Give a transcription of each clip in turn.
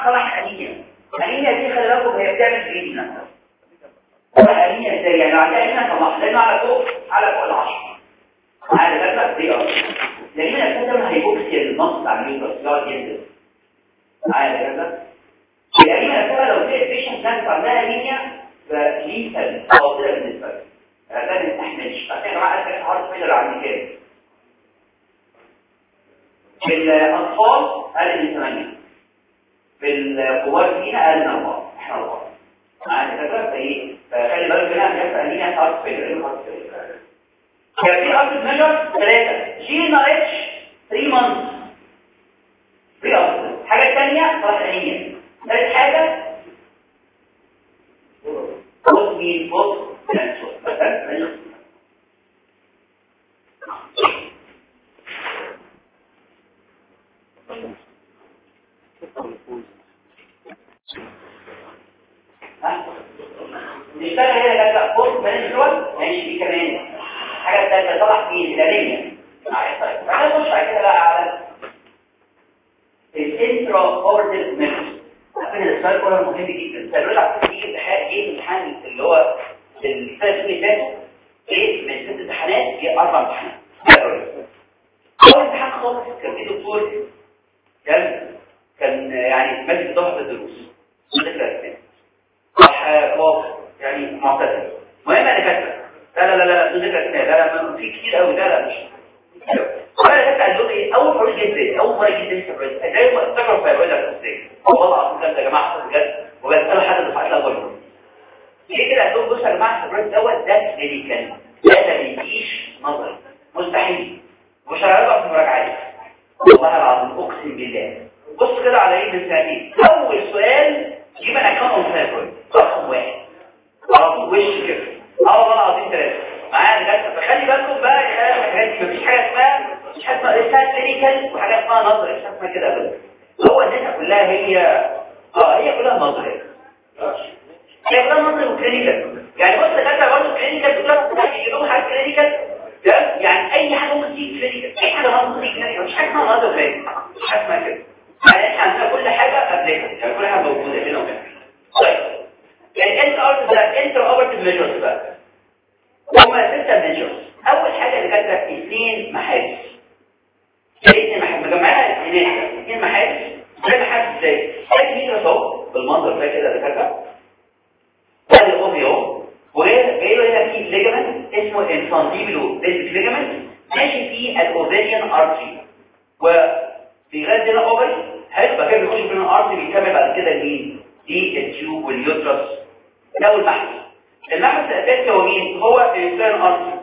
جماعه صلاح انيميا. انيميا دي خلي بالكم هي بتعمل بريدنا. صلاح انيميا ازاي؟ يعني لو عندها انيميا صلاح لانه على فوق ال10 على فكره دي لان الاساسا هيبوكسيا النص على اليوترس يقعد ينزل معايا كده. الانيميا الاساسا لو في بيشنت ناس عندها انيميا فليسال خطيره بالنسبه لها ما بنستحملش. عشان يا جماعه انا هارت فيلر عندي كام؟ في الاطفال اقل من 8، في الكبار فينا اقل من 4. احنا 4 معايا كده. فايه فخلي بالك هنا هنحط انيميا هارت فيلر. كان في أرض ميجر 3 جينا اتش 3 مانث في أرض. حاجة تانية صلاح الأنيميا. ثالث حاجة بوست مين بوست نانسو مثلا. نشتغل هنا كده بوست نانسو ماشي. في كمان حاجة تانية صلاح مين الأنيميا. طيب تعالى نخش على كده بقى على الانترا اورتيك ميثود. عشان السؤال كله مهم جدا. سألوا لك في امتحان ايه الامتحان اللي هو الثلاث اللي فاتوا ايه من 6 امتحانات في 4 امتحانات. اول امتحان خالص كان في دكتور كان يعني ماسك ضغط الدروس راح يعني معتدل. المهم انا كاتبه لا لا في كتير قوي. لا مش انا كنت قال له ايه اول مره جدا اول مره جدا سبريت ازاي ما استغرب فيقول لك ازاي والله العظيم كده يا جماعه بجد وبساله حد دفعت له اول ليه كده. قال لهم بصوا يا جماعه السبريت ده كلينيكال ده ما بيجيش نظري مستحيل مش هيرجع في مراجعات والله العظيم اقسم بالله. بص كده على ايه من سنتين اول سؤال جيب انا كام اون سبريت رقم 1 على طول وش كده والله العظيم 3 معايا بجد. فخلي بالكم بقى الحاجات مفيش حاجه اسمها اسمها كلينيكال وحاجه اسمها نظري مش اسمها كده ابدا. هو الناس كلها هي كلها نظري. هي كلها نظري وكلينيكال. يعني بص كده برضه كلينيكال بتقول يجيبوا حاجه كلينيكال ده يعني اي حاجه ممكن تيجي كلينيكال اي حاجه ممكن تيجي كلينيكال مش حاجه اسمها نظري مش حاجه اسمها كده. يعني احنا عندنا كل حاجه قبلها يعني كل حاجه موجوده هنا وهنا. طيب يعني انت اوفرت ميجرز بقى هما 6 ميجرز. اول حاجه اللي كاتبه 2 محابس. 2 محابس مجمعها هناك 2 محابس. ده محابس ازاي؟ ادي ميجرز اهو بالمنظر ده كده اللي كاتبه ادي الاوفيو وجاي له هنا في ليجمنت اسمه انفانتيبلو بيزك ليجمنت ماشي فيه الاوفيريان ارتري وبيغذي هنا اوفري حلو. بقى كده بيخش في الارتري بيكمل بعد كده مين؟ دي التيوب واليوترس. ده اول محبس. المحبس الاساسي هو مين؟ هو الانسان ارتري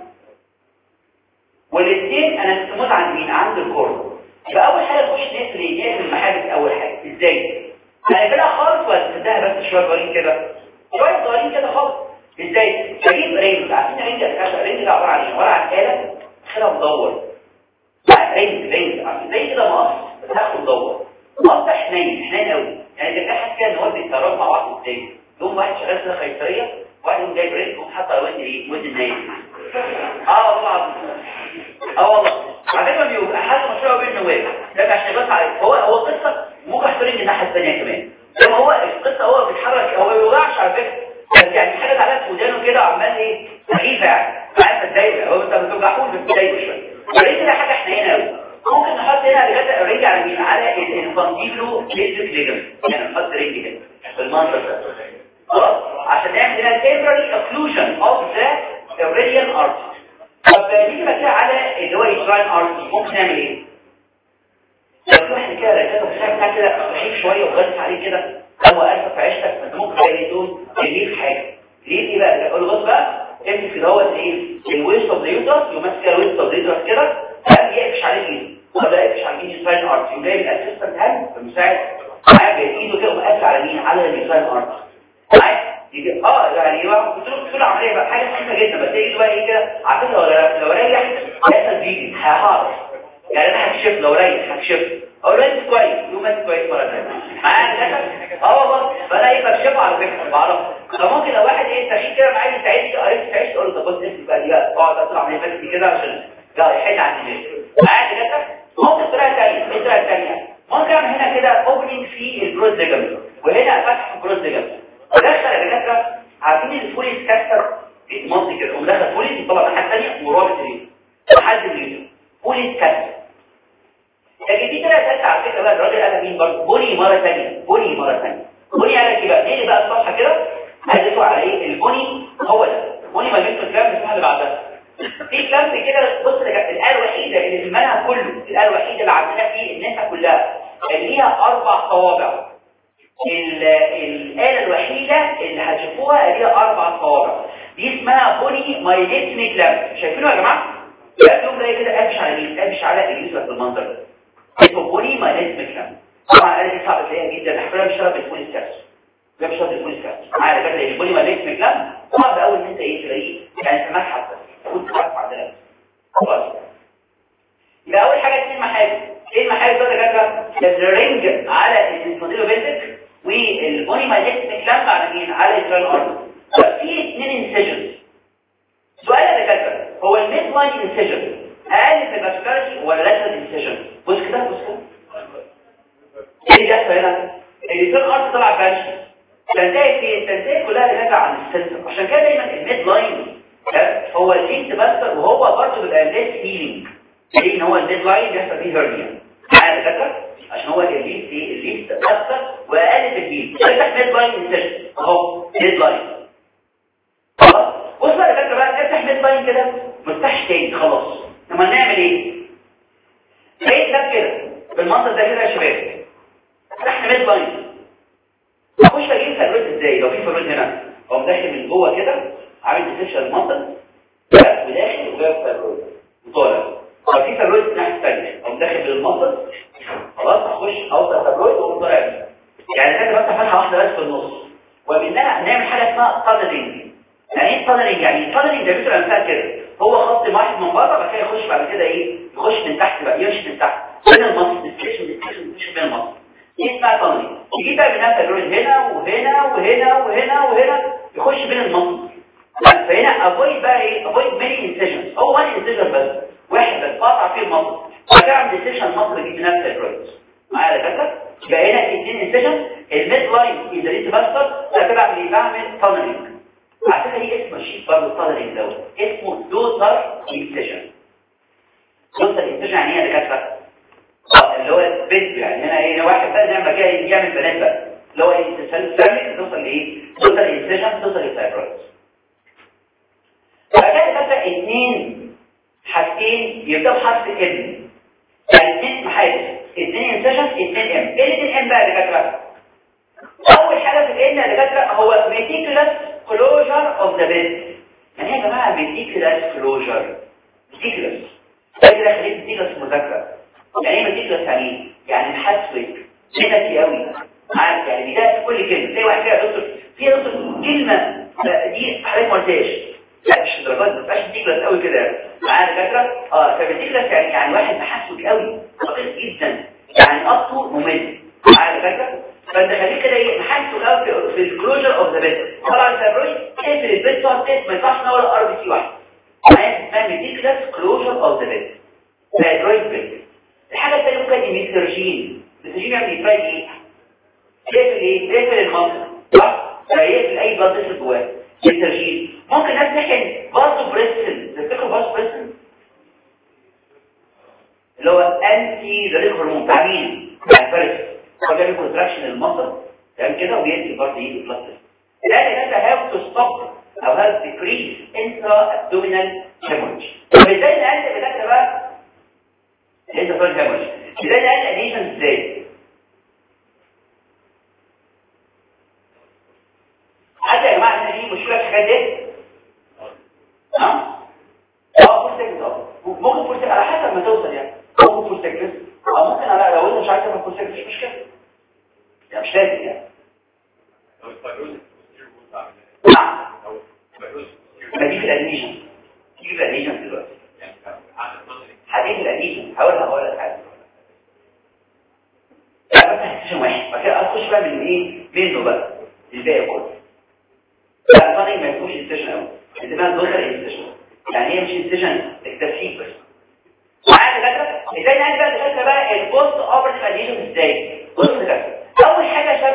والاثنين انا استموت عند مين؟ عند الكورن. يبقى اول حاجه نخش نقفل المحابس. اول حاجه ازاي؟ هنقفلها خالص ولا نسدها بس شويه صغيرين كده شويه صغيرين كده خالص. ازاي؟ اجيب رينج. عارفين رينج الرينج ده عباره عن ايه؟ عباره عن آلة خلها مدور رينج عارفين زي كده مقص بس هاخد مدور مقص حنين قوي. يعني ده حاسس كده ان هو بيتكرروا مع بعض ازاي؟ يوم واحد شغال كده قيصريه واحد يوم جايب رينج وحاطط على ودن ايه؟ ودن نايم. والله والله على فكره بيبقى حاجه مشهوره بين النواب ده عشان بس عليه. هو قصه ممكن احترم من الناحيه الثانيه كمان. لما هو القصه هو بيتحرك هو ما بيوجعش على فكره بس يعني حاجه على ودانه كده عمال ايه غريبه يعني عارف تضايق. هو انت ما بتوجعوش بس بتضايق شويه. الرينج ده حاجه حنينه قوي. ممكن نحط هنا بجد الرينج على مين؟ على الانفانتيبلو بيزك ليجمنت. يعني نحط رينج كده في المنظر ده خلاص عشان نعمل هنا temporary occlusion of the aurelian artery. طب نيجي بقى على اللي هو الجراين ارتري ممكن نعمل ايه؟ لو في واحد كده رجاله بتاع كده ضعيف شويه وغلس عليه كده هو اسف في عيشتك انت ممكن تلاقي دول ليه في حاجه ليه ايه بقى؟ اقول له بص بقى امسك في دوت ايه؟ الويست اوف ذا يوترس يمسك الويست اوف ذا يوترس كده يقفش عليه ايده ولا يقفش على مين؟ الجراين ارتري وجايب الاسيستنت هاند المساعد معاه ايده كده ومقفل على مين؟ على الجراين ارتري معايا يجي يعني قلت له كل عمليه بقى حاجه مهمه جدا بس يجي بقى ايه كده عارفين لو ريح هيحصل بيجي هيحارب يعني انا هكشف لو ريح هكشف اقول له انت كويس يوم انت كويس مره ثانيه معايا والله فانا ايه بكشفه على فكره بعرف. فممكن لو واحد ايه تشيل كده معايا يساعدني قريت تعيش تقول له طب بص انت بقى دي اقعد اطلع عمليه بس كده عشان لا يحل عن دماغي معايا كده. ممكن طريقه ثانيه ممكن اعمل هنا كده اوبننج في البروستات كروس ليجامنت وهنا فتح في كروس ليجامنت. ودخل يا دكاتره عارفين الفوليس كاستر مصري كده ومدخل فوليس طبعا حاجه ثانيه ورابط ايه لحد الجلد فوليس كاستر. لكن دي طلعت ثالثه على فكره بقى الراجل قال مين برضه بني مره ثانيه بني قال لك بقى ليه بقى الصفحه كده هديته على ايه البني هو ده بني ما جبت الكلام الصفحه اللي بعدها في كلام كده. بص الآلة الوحيده اللي في المنهج كله الآلة الوحيده اللي عندنا فيه النساء كلها اللي ليها 4 صوابع. الآلة الوحيده اللي هتشوفوها اللي ليها 4 صوابع دي اسمها بوني مايليتميك لامب. شايفينه يا جماعه؟ لا يوم جاي كده قافش على مين؟ قافش على اليوسف بالمنظر ده اسمه بوني مايليتميك لامب. طبعا الآلة دي صعبه تلاقيها جدا احنا بنشتغل بالفول ستاكس ده مش الفول ستاكس معايا كده البوني مايليتميك لامب صعب قوي ان انت ايه تلاقيه يعني في متحف بس كنت عارف عندنا خلاص. يبقى اول حاجه 2 محاذ ايه المحاذ ده يا جدع؟ الرينج على الانسوديلو بيزك والبوني مايليتميك لامب على مين؟ على التران ارم. في 2 انسيجنز. سؤال يا دكاتره هو الميد لاين انسيجن اقل في الباسكارجي ولا لاترال انسيجن؟ بص كده بص كده ايه اللي بيحصل هنا؟ التران ارم طلع بانش تنتهي كلها راجعه عن السنتر. عشان كده دايما الميد لاين هو الليست باستر وهو برضه بيبقى ليس هيلينج لان هو الميد لاين بيحصل فيه هيرنيا معايا دكاتره عشان هو الليست باستر واقل في الهيل. ده ميد لاين انسيجن اهو ميد لاين. خلاص بص بقى يا دكاتره بقى نفتح ميد لاين كده مفتاحش تاني خلاص. لما نعمل ايه؟ زي ده كده بالمنظر ده كده يا شباب فتحنا ميد لاين اخش اجيب فالرويد ازاي؟ لو في فالرويد هنا اقوم داخل من جوه كده عامل ديسكشن المنطق وداخل وجايب فالرويد وطالع. لو في فالرويد الناحيه الثانيه اقوم داخل بالمنطق خلاص اخش اوصل فالرويد واقوم طالع بيه. يعني ده بفتح فتحه واحده بس في النص ومنها نعمل حاجه اسمها تانلينج. يعني ايه تانلينج؟ يعني التانلينج ده مثل امثال كده هو خط واحد من بره بعد كده يخش بعد كده ايه يخش من تحت بقى يمشي من تحت بين المصل ديسكشن بين المصل دي اسمها تانلينج. يجي بقى منها فالرويد هنا وهنا وهنا وهنا وهنا يخش بين المصل. فهنا افويد بقى ايه افويد ماني انسيجنز هو 1 انسيجن بس واحد بس قاطع فيه المصل وهتعمل ديسكشن مصل دي بنفس الفالرويد معايا يا دكاتره. يبقى هنا 2 انسيجن الميد لاين اذا لقيت باستر بعمل تانلينج. على فكره دي اسمه شيء برضه التانلينج دوت اسمه دوتر انسيجن. دوتر انسيجن يعني ايه يا دكاتره؟ اللي هو البيت يعني هنا ايه واحد بقى نعمل كده يعمل بنات بقى اللي هو ايه تسلسل توصل لايه توصل انسيجن توصل للفايبرويد. فكده بقى 2 حاجتين يبداوا بحرف ال يعني 2 محاذ 2 انسيجن 2 ام. ايه 2 ام بقى يا دكاتره؟ اول حاجه في الان يا دكاتره هو ميتيكولس كلوجر اوف ذا بيت. يعني ايه يا جماعه ميتيكولس كلوجر؟ ميتيكولس ده كده خليك ميتيكولس مذاكره. يعني ايه ميتيكولس يعني محسوك نتي قوي عارف يعني ده كل كلمه زي واحد كده يا دكتور في دكتور كلمه دي حضرتك ما قلتهاش لا مش الدرجات ما تبقاش ميتيكولس قوي كده معايا يا دكاتره. فميتيكولس يعني واحد محسوك قوي دقيق جدا يعني اصله ممل معايا يا دكاتره. فانت خليك كده ايه محسوك قوي في الكلوجر اوف ذا بيت. طبعا الفابرويد تقفل البيت تقعد ما ينفعش نقول ار بي سي واحد معايا اسمها ميتيكولس كلوجر اوف ذا بيت فابرويد بيت. الحاجه الثانيه ممكن الميثرجين يعني يفايد ايه؟ يقفل المنطقه صح؟ فيقفل اي بلاد تدخل جواه الميثرجين. ممكن ناس تحقن باسو بريسل تفتكروا باسو بريسل اللي هو انتي ذريك هرمون بتاع مين؟ بتاع الفرس هو بيعمل كونتراكشن للمصل تمام كده ويدي برضه يدي بلاستيك. ده هاف تو ستوب او هاف ديكريس انترا ابدومينال هيموريج. فبالتالي نقلل الدكاتره بقى انت فاهم هيموريج ازاي نقلل اديشن ازاي؟ حتى يا جماعه ان دي مشكله في الحاجات دي ها؟ ممكن فرصه على حسب ما توصل يعني ممكن فرصه كده او ممكن على لو انت مش عايز تعمل فرصه مش مشكله يعني مش لازم يعني نعم ما دي في الادميشن دي في الادميشن دلوقتي هديك الادميشن هقول لك حاجه يعني بس هتشوف واحد بعد كده اخش بقى من ايه منه بقى الباقي كله لا طبعا ما يكونش انتشن قوي انما دوخر انتشن يعني هي مش انتشن التفكيك بس معايا كده ازاي نعمل بقى الفكره بقى البوست اوبرتيف اديشن ازاي؟ بص كده اول حاجه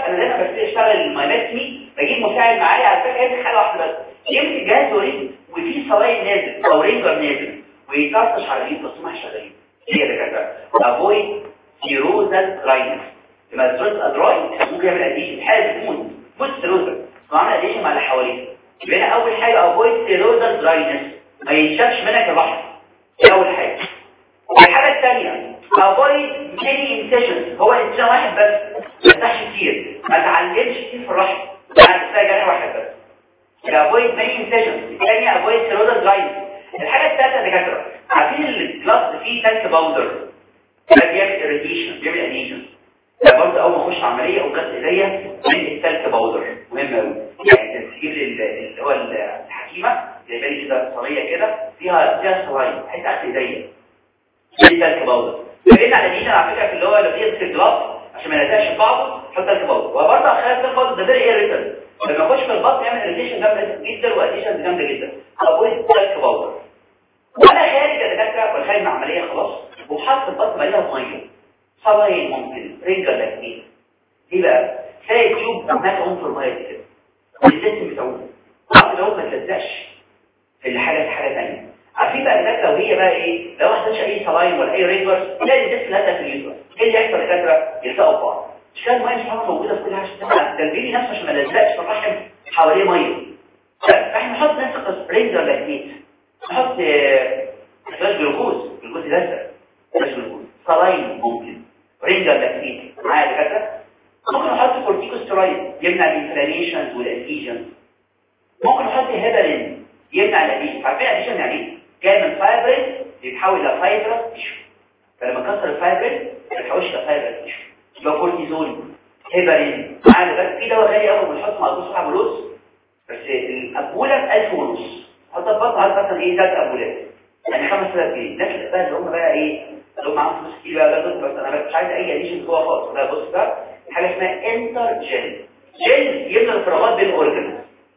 مايماتمي بجيب مساعد معايا على فكره هي حاجه واحده بس يمسك الجهاز وريد وفي صلاين نازل او رينجر نازل ويطرطش على اليد بس ما شغالين هي ده كده افويد سيروزال راينس لما الزوز ادراي ممكن يعمل اديشن حاله تموت بص سيروزال وعمل اديشن مع اللي حواليه يبقى هنا اول حاجه افويد سيروزال راينس ما ينشفش منك البحر دي اول حاجه الحاجه الثانيه افويد ماني انسيشنز هو انسان واحد بس ما يفتحش كتير ما تعلمش كتير في الرحم يعني تلاقي جرح واحد بس افويد ماني انسيشنز الثانيه افويد سيروزال راينس الحاجه الثالثه يا دكاتره عارفين الجلاس فيه تلك باودر ده بيعمل اريتيشن بيعمل انيشن ده برضه اول ما اخش عمليه او جت ايديا من التلك باودر مهم قوي يعني تسجيل اللي هو الحكيمه جايبه لي كده صينيه كده فيها صلاين بحيث اخد ايديا دي تلك باودر بقينا على دينا على فكره في اللي هو اللي بيمسك الجلاس عشان ما يلزقش في بعضه حط تلك باودر وبرضه اخلي تلك باودر ده فيري ايريتنت لما اخش في البطن يعمل اريتيشن جامد جدا واديشن جامده جدا ابويد تلك باودر وانا خارج يا دكاتره والخارج من العمليه خلاص وحط البطن مليانه ميه صلاين ممكن رينجر لاكتين ايه بقى تلاقي تيوب هناك عنصر ميه كده الجسم بتاعه عارف ما تلزقش في الحاجه ثانيه عارفين بقى الدكاتره لو هي بقى ايه لو ما حطيتش اي صلاين ولا اي رينجر تلاقي الجسم لازق في اليوتر ايه اللي يحصل يا دكاتره يلزقوا في بعض مش كده الميه مش موجوده في كل حاجه عشان ده البيبي نفسه عشان ما يلزقش في الرحم حواليه ميه احنا نحط نفس رينجر لاكتين نحط فلاش جلوكوز لازق فلاش جلوكوز صلاين ممكن رينجر لاكتين معايا دكاتره ممكن نحط كورتيكوستيرويد يمنع الانفلاميشنز والاديشنز ممكن نحط هيبرين يمنع الاديشن عارفين الاديشن يعني ايه جاي من فايبرين يتحول الى فايبرس تيشو فلما كسر الفايبرين ما يتحولش الى فايبرس تيشو يبقى كورتيزون هيبرين معايا دكاتره في دواء غالي قوي بنحطه مع دكتور صاحب فلوس بس الابوله ب 1000 ونص حط البطن على مثلا ايه 3 ابولات يعني 5000 جنيه لكن بقى اللي هم بقى ايه اللي هم معاهم فلوس كتير بقى بس انا مش عايز اي اديشن جوه خالص لا بص ده حاجه اسمها انتر جيل يملى الفراغات بين الاورجنز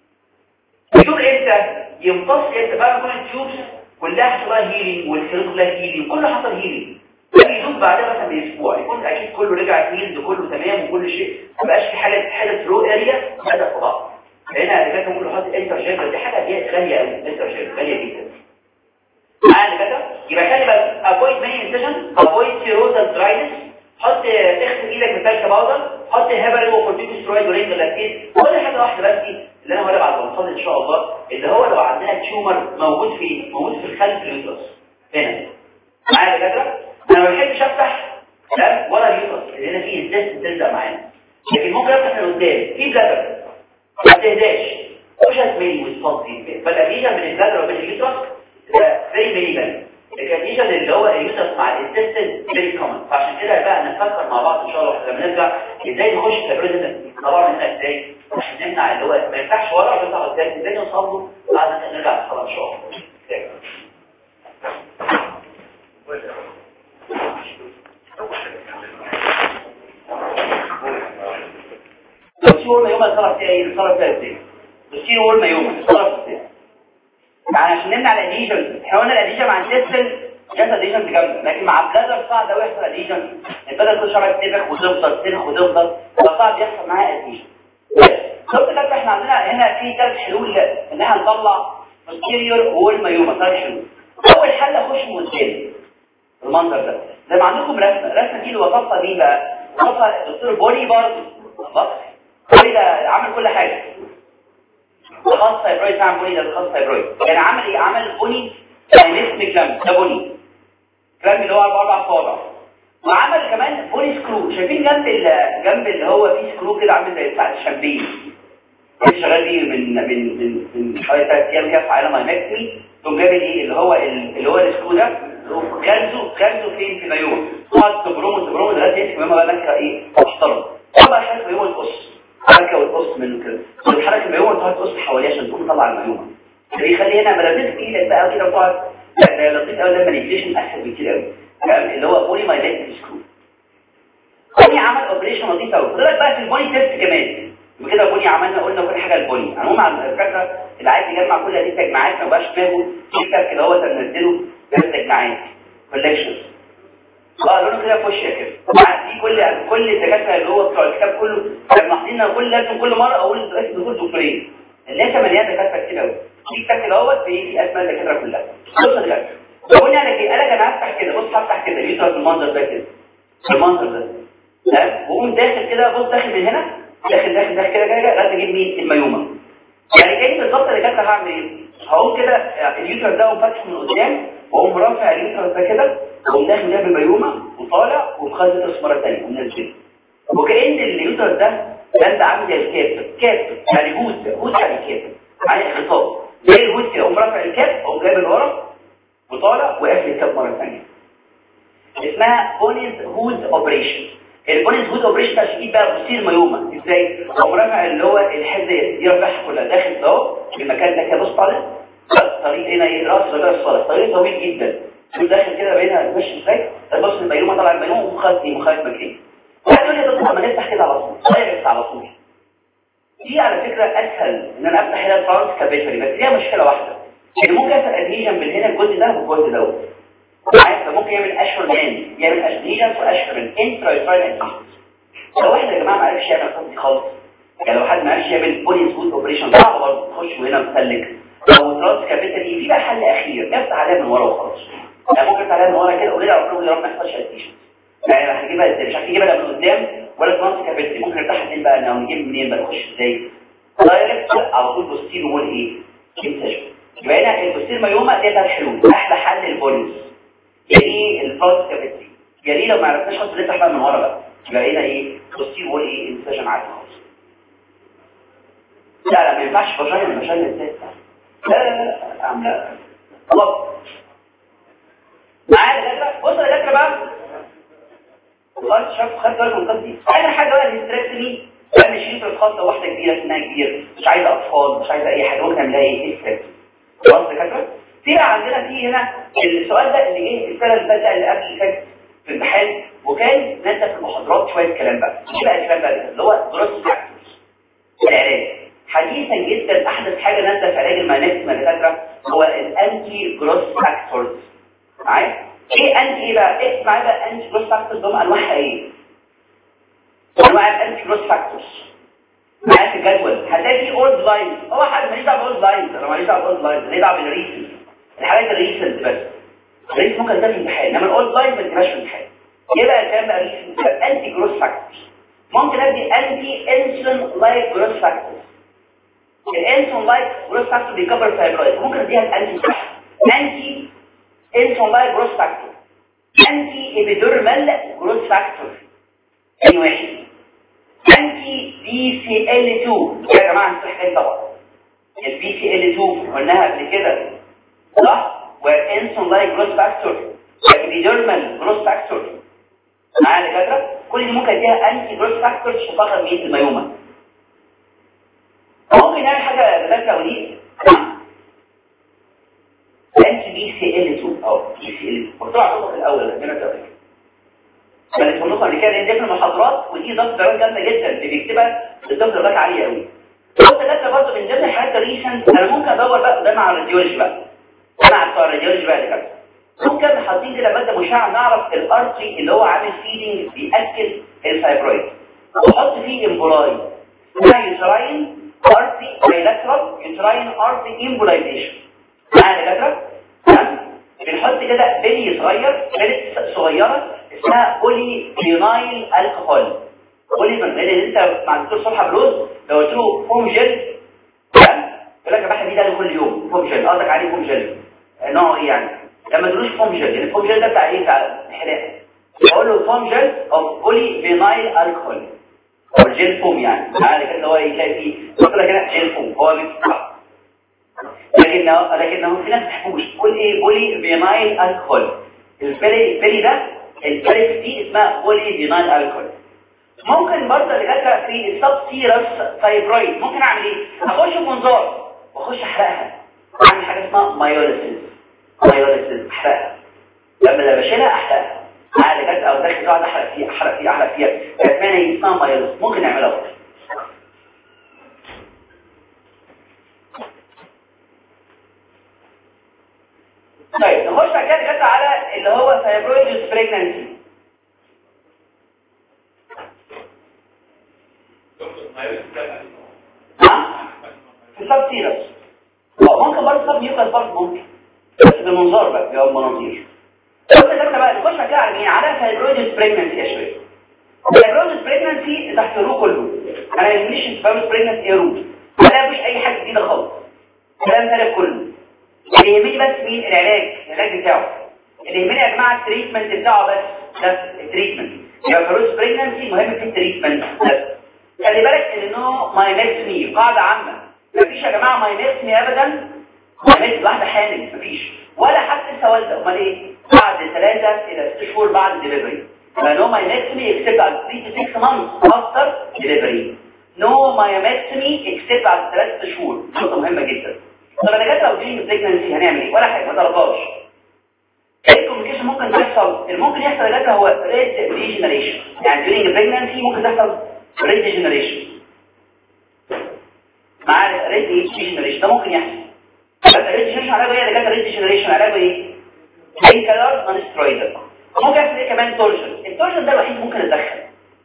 يدور امتى يمتص امتى بقى كل التيوبس كلها حصلها هيلينج والخيوط كلها هيلينج كله حصل هيلينج ده يدوب بعدها مثلا باسبوع يكون اكيد كله رجع هيلد كله تمام وكل شيء ما بقاش في حاجه ثرو اريا هذا في بعض هنا اللي كانت ممكن نحط انتر جيل دي حاجه دي غاليه قوي انتر جيل غاليه جدا معانا كده يبقى خلي بالك افويد ماني انسيشن افويد سيروزال دراينس حط اغسل ايدك بتلك باودر حط هيبرين وكورتيكوستيرويد ورينجر لاكتين كل حاجه واحده بس اللي انا هقولها بعد ما نخلص ان شاء الله اللي هو لو عندنا تيومر موجود في الخلف اليوترس هنا معايا كده انا ما بحبش افتح تمام ولا اليوترس اللي هنا فيه الزيت تلزق معانا لكن ممكن افتح من قدام في بلادر ما تهداش مش هتملي وتصدي فالاديشن من البلادر وبين اليوترس ده زي مينيمال الاديشن اللي هو اليوترس مع الانتستين فيري كومن فعشان كده بقى نفكر مع بعض ان شاء الله لما نرجع ازاي نخش في البريزنت طبعا هنا ازاي عشان نمنع اللي هو ما ينفعش ورا ويطلع قدام ازاي نوصل له بعد ما نرجع نصلي ان شاء الله الصور يوم الصلاه ايه الصلاه ازاي الصور يوم الصلاه ازاي يعني عشان نمنع الاديشن احنا قلنا الاديشن مع الانتستين يحصل اديشن جامد لكن مع البلادر صعب قوي يحصل اديشن البلادر كل شويه تنفخ وتفضل فصعب يحصل معاها اديشن شفت كده احنا عندنا هنا في 3 حلول ان احنا نطلع posterior wall myoma 3 حلول اول حل اخش من قدام المنظر ده زي ما عندكم رسمه دي اللي وصفها مين بقى وصفها الدكتور بوني برضه بوني ده عمل كل حاجه خاص فايبرويد عامل بوني ده خاص فايبرويد يعني عمل ايه عمل بوني اسم كلام ده بوني كلام اللي هو 4 صوابع وعمل كمان بوني سكرو شايفين جنب اللي هو فيه سكرو كده عامل زي بتاع الشامبين اللي شغال بيه من حوالي 3 ايام كده في عالم مايماكتمي ثم جاب ايه اللي هو السكرو ده غرزه فين في مايوما قعد تبرمه دلوقتي يمسك مايوما بقى ماسكه ايه محترم طبعا حركه مايوما تقص حركه وتقص منه كده والحركه المايوما تقعد تقص حواليه عشان تقوم تطلع المايوما بيخلي هنا ملابس كتير بقى كده وتقعد لطيف قوي لما نيجيشن اسهل بكتير قوي اللي هو بولي مايليتيك سكرو بوني عمل اوبريشن لطيف قوي خد بالك بقى في البوني تيست كمان وكده بوني عملنا قلنا كل حاجه البوني عموما على الفكره اللي عايز يجمع كل هذه التجمعات ما بقاش دماغه يكتب كده هو تنزله بس تجمعات كولكشنز لونه كده فوشيا كده. دي كل الدكاتره اللي هو بتوع الكتاب كله كانوا حاطين كل لازم كل مره اقول دكتور دكتورين. الناس مليانه دكاتره كتير قوي. في كتاب كده اهوت في اسماء الدكاتره كلها. بص الدكاتره بقول لي انا كده انا هفتح كده، بص هفتح كده يوصل بالمنظر ده كده بالمنظر ده تمام، واقوم داخل كده، بص داخل من هنا داخل كده لغايه اجيب مين الميومه. يعني كده بالظبط اللي كنت هعمل ايه؟ هقوم كده اليوتر ده وفتحه من قدام واقوم رافع اليوتر ده كده واقوم داخل جنب الميومه وطالع ومخزن الصوره الثانيه ومنزل. وكأن اليوتر ده انت عامل زي الكاب يعني هود يعني كاب يعني خطاب زي الهود كده، اقوم رافع الكاب واقوم جايب لورا وطالع وقافل الكاب مره ثانيه. اسمها بونيز هود اوبريشن. البونيز هود اوبريشن تشكيل بقى بصير ميومه ازاي؟ اقوم رافع اللي هو الحزه دي رافعها كلها داخل اهو المكان ده كده، بص طالع طريق هنا ايه راس رجل الصالح، طريق طويل جدا شوف داخل كده بينها ماشي ازاي. بص الميومه طالعه الميومه ومخالف مكان. واحد يقول لي طب ما نفتح كده على طول طيب على طول. دي على فكره اسهل ان انا افتح هنا الفرونت كابيتري، بس ليها مشكله واحده ان ممكن يحصل ادهيجن من هنا الجزء ده والجزء دوت معايا، فممكن يعمل اشهر مان يعمل ادهيجن في اشهر انترايتراين ادهيجن. لو احنا يا جماعه ما عرفش يعمل الخط خالص، يعني لو حد ما عرفش يعمل بوليس فود اوبريشن صعب برضه تخش وهنا مسلك او تراس كابيتري، في بقى حل اخير افتح عليها من ورا وخلاص. يعني ممكن تفتح عليها من ورا كده قولي على الراجل ما يحصلش ادهيجن، يعني هنجيبها ازاي؟ مش هنجيبها من قدام ولا تراس كابيتري، ممكن نفتحها منين بقى؟ لو نجيب منين بقى نخش ازاي؟ دايركت على طول بوستير وول ايه؟ انسجن. يبقى هنا البوستير مايوما دي ثلاث حلول، احلى حل البوليس يعني الفرونت كابيتري، يعني لو ما عرفناش خالص نفتح بقى من ورا بقى يبقى هنا ايه؟ بوستير وول ايه؟ انسجن عادي خالص. لا ما ينفعش فاجينا ازاي؟ لا عامله خلاص معايا دكاتره. بص يا دكاتره بقى خلاص شاف خدت بالك من القصه دي. اخر حاجه بقى الهيستريكتومي تعمل شريطه الخاصه واحده كبيره سنها كبير مش عايزه اطفال مش عايزه اي حاجه، ممكن نعملها ايه؟ خلاص دكاتره. في بقى عندنا في هنا السؤال ده اللي جه السنه اللي فاتت اللي قبل اللي فاتت في الامتحان وكان نزل في المحاضرات شويه كلام بقى. ايه بقى الكلام ده اللي هو دروس فاكتورز العلاج حديثا جدا. احدث حاجه نازله في علاج المانيزم يا دكاتره هو الانتي جروس فاكتورز. معايا ايه انتي ايه بقى؟ ايه معايا بقى انتي جروس فاكتورز دول انواعها ايه؟ انواع الانتي جروس فاكتورز معايا في الجدول هتلاقي في اولد لاين. هو حد ماليش دعوه باولد لاين، انا ماليش دعوه باولد لاين، ليه دعوه بالريسنت الحاجات الريسنت بس. الريسنت ممكن ده في الامتحان انما الاولد لاين ما تبقاش في الامتحان. ايه بقى الكلام بقى ريسنت؟ انتي جروس فاكتورز ممكن ادي انتي انسولين لايك جروس فاكتورز. الانسولين لايك جروس فاكتور بيكبر فايبرويد، ممكن اديها الانتي انتي انسولين لايك جروس فاكتور، انتي ايبيدورمال جروس فاكتور اي واحد، انتي بي سي ال 2 يا جماعه هنشرح طبعا البي سي ال 2 قلناها قبل كده صح، والانسولين لايك جروس فاكتور والايبيدورمال جروس فاكتور معايا دكاتره. كل دي ممكن اديها انتي جروس فاكتور تفخر بيه الميومه. ممكن نعمل حاجه دكاتره ودي انتي بي سي ال 2 او بي سي ال بسرعه النقطه الاول هنا كده بل النقطه اللي كانت دي في المحاضرات ودي ضغط درجات جامده جدا اللي بيكتبها الضغط درجات عاليه قوي. قلت لك برضه من ضمن الحاجات الريسنت انا ممكن ادور بقى ده مع الراديولوجي بقى مع بتوع الراديولوجي بقى كده ممكن حاطين كده ماده مشعه نعرف الارتري اللي هو عامل فيدنج بياكل الفايبرويد وحط فيه امبولاي اسمها يوتراين ارتري بايلاترال يوتراين ارتري امبولايزيشن معايا يا دكاتره. تمام بنحط كده بلي صغير بلي صغيره اسمها بولي فينايل الكحول. بولي فينايل انت مع الدكتور صبحي بلوز لو قلت له فوم جل تمام يقول لك يا باشا دي ده كل يوم فوم جل قصدك عليه فوم جل نوعه ايه يعني؟ لما تقولوش فوم جل يعني الفوم جل ده بتاع ايه؟ بتاع الحلاقه. اقول له فوم جل او بولي فينايل الكحول او الجل فوم يعني معايا كده اللي هو يلاقي فيه يقول لك هنا جل فوم هو بيتحط لكنه في ناس ما بتحبوش قول ايه بولي فينايل الكحول. البلي ده البلي دي اسمها بولي فينايل الكحول. ممكن برضه اللي جايه في السبسيرس فايبرويد ممكن اعمل ايه؟ اخش في منظار واخش احرقها اعمل حاجه اسمها مايوليسيس احرقها لما بشيلها احرقها عادي كده او داخل قاعد احرق فيها اسمها مايوليسيس ممكن نعملها برضه. طيب نخش بعد كده على اللي هو فايبرويد بريجنانسي. في السب سيرس ممكن برضه سب ميوكاس برضه ممكن بس بالمنظار بقى جواب مناظير. بص كده بقى نخش كده على مين؟ على فايبرويدز بريجننسي يا شباب. فايبرويدز بريجننسي تحت الرو كله. انا مش فايبرويدز بريجننسي رو، ما مش اي حاجه جديده خالص، كلام ثابت كله. اللي يهمني بس مين؟ العلاج بتاعه. اللي يهمني يا جماعه التريتمنت بتاعه بس التريتمنت. يبقى فايبرويدز بريجننسي مهم في التريتمنت بس. خلي بالك ان انه مايمكسمي قاعده عامه، مفيش يا جماعه مايمكسمي ابدا مايمكسمي واحده حامل مفيش، ولا حتى لسه والده. امال ايه؟ بعد 3 إلى 6 شهور بعد الدليفري. فنو مايمكسمي اكسبت على 3 to 6 months after delivery. نو مايمكسمي اكسبت على 3 شهور. نقطه مهمه جدا. طب انا جت لو دي بريجننسي هنعمل ايه؟ ولا حاجه، ما طلبهاش. ايه الكوميونيكيشن ممكن تحصل؟ اللي ممكن يحصل يا جدع هو ريد ديجنريشن. يعني during pregnancy ممكن تحصل ريد ديجنريشن مع ريد ديجنريشن، ده ممكن يحصل. بس ريد ديجنريشن علاجه ايه؟ اللي جت ريد ديجنريشن علاجه ايه؟ اي كلر نون سترويدال. ممكن يحصل ايه كمان؟ تورشن. التورشن ده الوحيد ممكن يتدخل.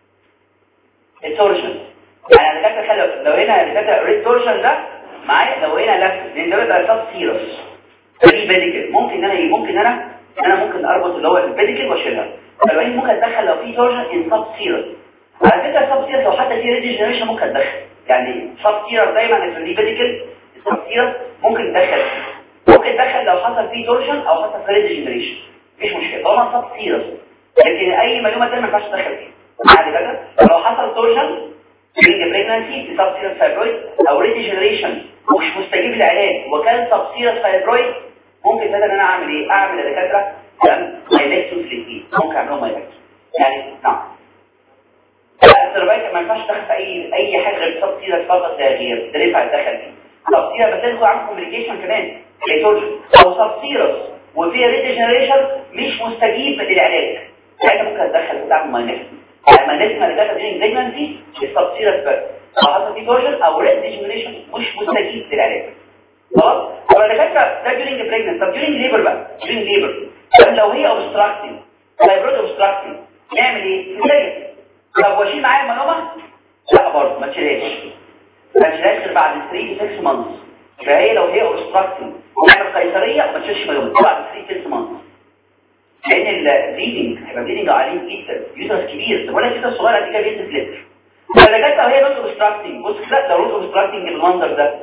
التورشن يعني انا جت اخلي لو هنا اللي جت ريد تورشن ده معايا، لو هنا لفت لان ده بيبقى سب سيرس دي بيديكل. ممكن انا ممكن اربط اللي هو البيديكل واشيلها. فالوحيد ممكن اتدخل لو في تورشن ان سب سيرس. على فكره سب سيرس لو حتى في ريد ديجنريشن ممكن اتدخل. يعني سب سيرس دايما في البيديكل السب سيرس ممكن يتدخل. ممكن يتدخل لو حصل فيه تورشن او حصل فيه ريد ديجنريشن، مفيش مشكله طالما سب سيرس. لكن اي معلومه ثانيه ما ينفعش تدخل فيها. بعد كده لو حصل تورشن during pregnancy في sub serous fibroid او ريد ديجنريشن مش مستجيب للعلاج وكان sub serous fibroid، ممكن كده ان انا اعمل ايه؟ اعمل يا دكاتره مايلكتوم في الاثنين. ممكن اعملهم مايلكتوم يعني نعم. السيرفايكال ما ينفعش تدخل في اي حاجه غير sub serous فقط لا غير، ده ينفع يتدخل فيه sub serous. بس تدخل عامل كوميونيكيشن كمان زي تورشن او sub serous وفي ريد ديجنريشن مش مستجيب للعلاج، ساعتها ممكن اتدخل وتعمل مايلكتوم. لما نسمع لداتا دي بريجننسي السبسيرس بس حصل فيه تورشن او ريد ديجنريشن مش مستجيب للعلاج. خلاص؟ طب انا فاكره ده during pregnancy. طب during labor بقى during labor لو هي obstructing fibroid obstructing نعمل ايه؟ نسيب. طب واشيل معايا المنومه؟ لا برضه ما تشيلهاش غير بعد 3 to 6 months. فهي لو هي obstructing نعمل قيصريه وما تشيلش منومه بعد 3 to 6 months. لان البليدنج هيبقى بليدنج عالي جدا، يوترس كبير ولا يوترس صغير قد كده بينزل لتر. فاذا جت لو هي نوت اوبستراكتنج، بص كده لو نوت اوبستراكتنج بالمنظر ده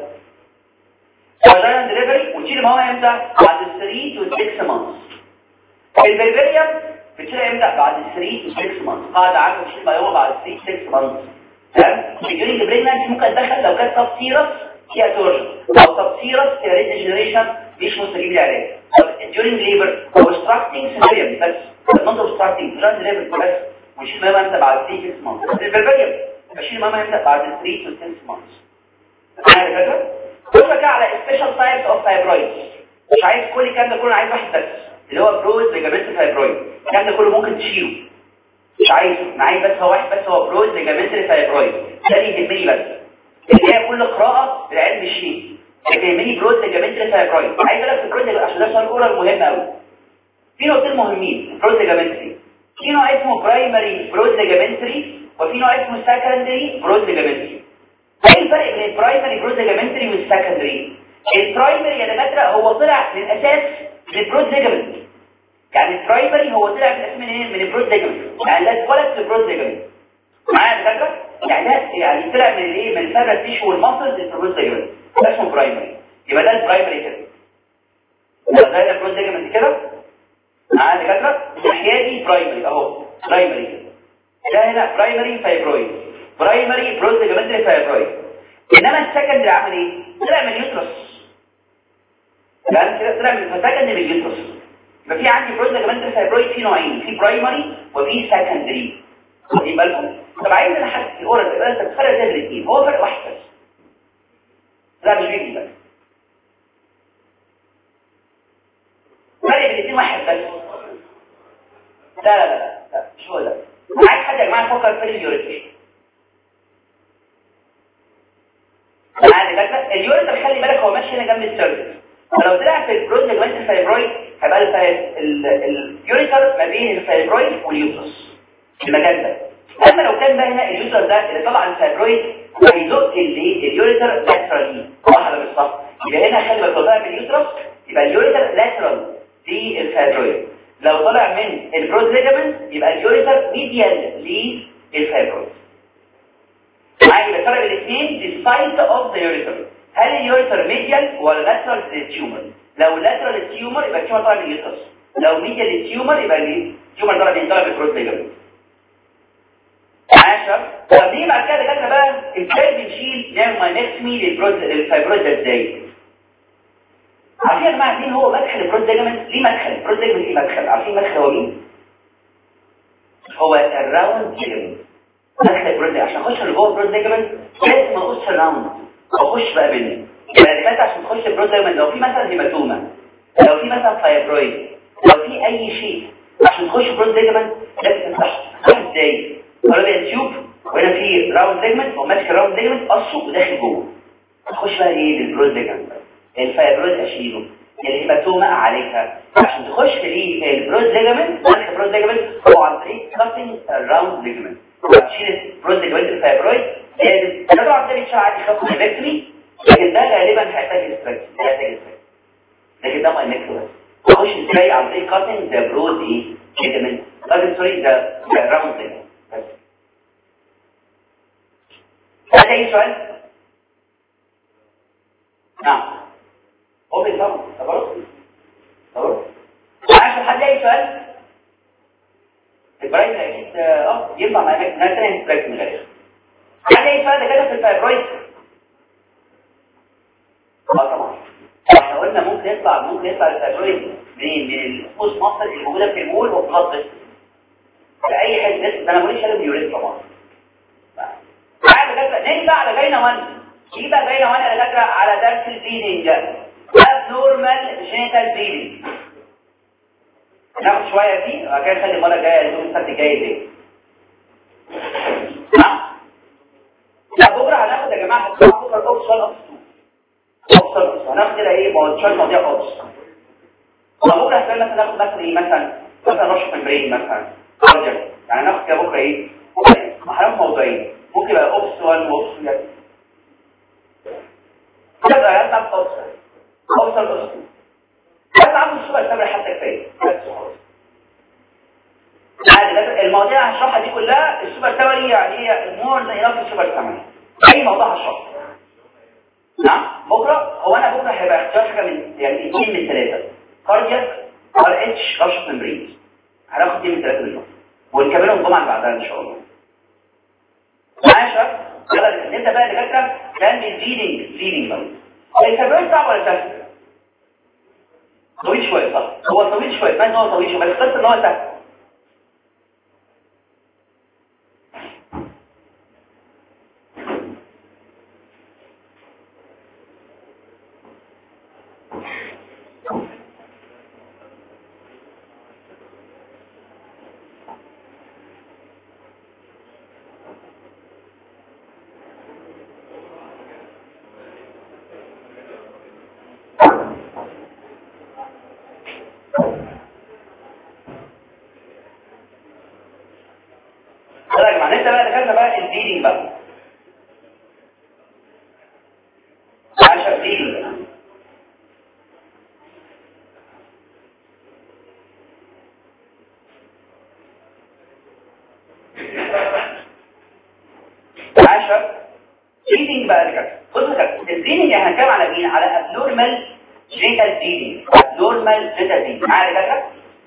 فاجينال ديليفري وتشيل ماما امتى؟ بعد 3 to 6 months. البربريوم بتشيلها امتى؟ بعد 3 to 6 months. قاعده عامه بتشيل ماما بعد 3 to 6 months. تمام؟ during pregnancy ممكن تدخل لو كانت سب سيرس فيها تورشن او سب سيرس فيها ريد ديجنريشن مش مستجيب للعلاج. during labor obstructing cesarean بس not obstructing during labor بس وشيل ماما امتى؟ بعد 3 to 6 months. البربريوم بشيل ماما امتى؟ بعد 3 to 6 months. معايا كده؟ خش بقى على special types of fibroids. مش عايز كل الكلام ده كله، عايز واحد بس اللي هو برود ليجامنت فايبرويد. الكلام ده كله ممكن تشيله، مش عايزه. انا عايز بس هو واحد بس، هو برود ليجامنت فايبرويد. ده اللي يهمني بس، اللي هي كل قراءه بالعلم الشيء اللي يهمني برود ليجامنت فايبرويد. عايز اقول لك البرود عشان ده سؤال اورال مهم قوي. في نقطتين مهمين برود ليجامنتري. في نوع اسمه برايمري برود ليجامنتري وفي نوع اسمه سكندري برود ليجامنتري. ايه الفرق بين البرايمري برود ليجامنتري والسكندري؟ البرايمري يا دكاتره هو طلع من الاساس من البرود ليجامنت. يعني البرايمري هو طلع من الاساس من البرود ليجامنت، يعني ده اتولد في البرود ليجامنت. معايا يا دكاتره؟ يعني ده يعني طلع من الايه؟ من الفابر تيشو والماسلز البرود ليجامنت، ده اسمه برايمري. يبقى ده البرايمري كده. يبقى ده البرود ليجامنت كده. معايا يا دكاتره؟ الناحيه دي برايمري اهو، برايمري كده. ده هنا برايمري فايبرويد، برايمري برود ليجامنتري فايبرويد. انما السكندري عمل ايه؟ طلع من اليوترس. يعني كده طلع من السكندري من اليوترس. يبقى في عندي برود ليجامنتري فايبرويد في نوعين، في برايمري وفي سكندري. واخدين بالكم؟ طب عايز انا حد الاورال يبقى انت بتفرق بين الاثنين، هو فرق واحد بس. لا مش بيجي بس. فرق بين الاثنين واحد بس. لا مش هو ده. انا عايز حد يا جماعه يفكر في اليوريثر. اليوريثر خلي بالك هو ماشي هنا جنب السيرفس. فلو طلع في البرود ليجامنتري فايبرويد هيبقى اليوريثر ما بين الفايبرويد واليوترس في المكان ده. اما لو كان بقى هنا اليوتر ده اللي طلع الفايبرويد هيزق اليوريتر لاترالي صح ولا مش صح؟ يبقى هنا خلي بالك طالع من اليوترس يبقى اليوريتر لاترال للفايبرويد، لو طلع من البرود ليجامنت يبقى اليوريتر ميديال للفايبرويد. معايا يبقى فرق الاثنين دي سايت اوف ذا يوريتر، هل اليوريتر ميديال ولا لاترال للتيومر؟ لو لاترال للتيومر يبقى التيومر طالع من اليوترس، لو ميديال للتيومر يبقى التيومر طالع من البرود ليجامنت. 10 طب دي بعد كده جاتنا بقى ازاي بنشيل نعمل ماينكتمي للفايبرويد ده ازاي؟ عارفين يا جماعه مين هو مدخل البرود ليجامنت؟ ليه مدخل؟ البرود ليجامنت ليه مدخل؟ عارفين مدخل هو مين؟ هو الراوند ليجامنت. مدخل البرود عشان اخش لجوه البرود ليجامنت لازم اقص الراوند واخش بقى منه. يعني كده عشان تخش البرود ليجامنت لو في مثلا هيماتوما، لو في مثلا فايبرويد، لو في اي شيء عشان تخش البرود ليجامنت لازم تفتحه. ازاي؟ طالما التيوب وهنا في راوند ليجمنت وماسك الراوند ليجمنت قصه وداخل جوه. اخش بقى ايه للبرود ليجمنت، الفايبرويد اشيله، الهيماتوما عليها عشان تخش للبرود ليجمنت. ماسك البرود ليجمنت هو عن طريق كاتنج الراوند ليجمنت. هتشيل البرود ليجمنت الفايبرويد لازم طبعا ده بيتشال عادي خط الفيكتوري، لكن ده غالبا هيحتاج استراكشن لكن ده ما يمكن تخش ازاي عن طريق كاتنج ذا برود ليجمنت سوري ذا راوند ليجمنت. هذا أي سؤال؟ نعم أوبن طبعا تبرد عشان حد أي سؤال؟ البرايد أكيد ينفع مع نفسنا نسبريك من غير حد أي سؤال ده كده في الفايبرويد؟ طبعا احنا قلنا ممكن يطلع الفايبرويد من الفوس مصر اللي موجودة في المول وفي الغطس لأي حد ده أنا موليش هذا بيوريد طبعا. نيجي على جاينا 1 دي بقى جاينا 1 على فكره على درس البليدنج ابنورمال جينيتال بليدنج ناخد شويه فيه وبعد كده نخلي المره الجايه اليوم السبت الجاي دي. بكره هناخد يا جماعه بكره اوبشن اوبشن هناخد كده ايه مواضيع اوبشن. بكره هنعمل مثلا ناخد مثلا ايه مثلا رش ممبرين مثلا يعني ناخد كده بكره ايه هناخد موضوعين ممكن يبقى اوبس 1 واوبس 2 يبقى يطلع اوبس الاوبس يطلع عامل الصوره الكامله حتى كفايه عادي. المواضيع هشرحها دي كلها السوبر ثيوري يعني هي مور زي نفس السوبر ثيوري اي موضوع هشرحه. نعم بكره هو انا بكره هيبقى اختيار حاجه من يعني 2 من 3 كاردياك ار اتش رش ممبرين هناخد 2 من 3 منهم ونكملهم الجمعه اللي بعدها ان شاء الله. 10 يلا نبدا بقى دكاتره كان الفيدنج بقى الفايبرويد صعب ولا سهل؟ طويل شويه صح هو طويل شويه ما هو طويل شويه بس قصه ان هو سهل. البليدنج بقى 10 بليدنج 10 بليدنج بقى كده. بصوا كده البليدنج هنتكلم على مين؟ على ابنورمال جينيتال بليدنج ابنورمال جينيتال بليدنج معايا كده.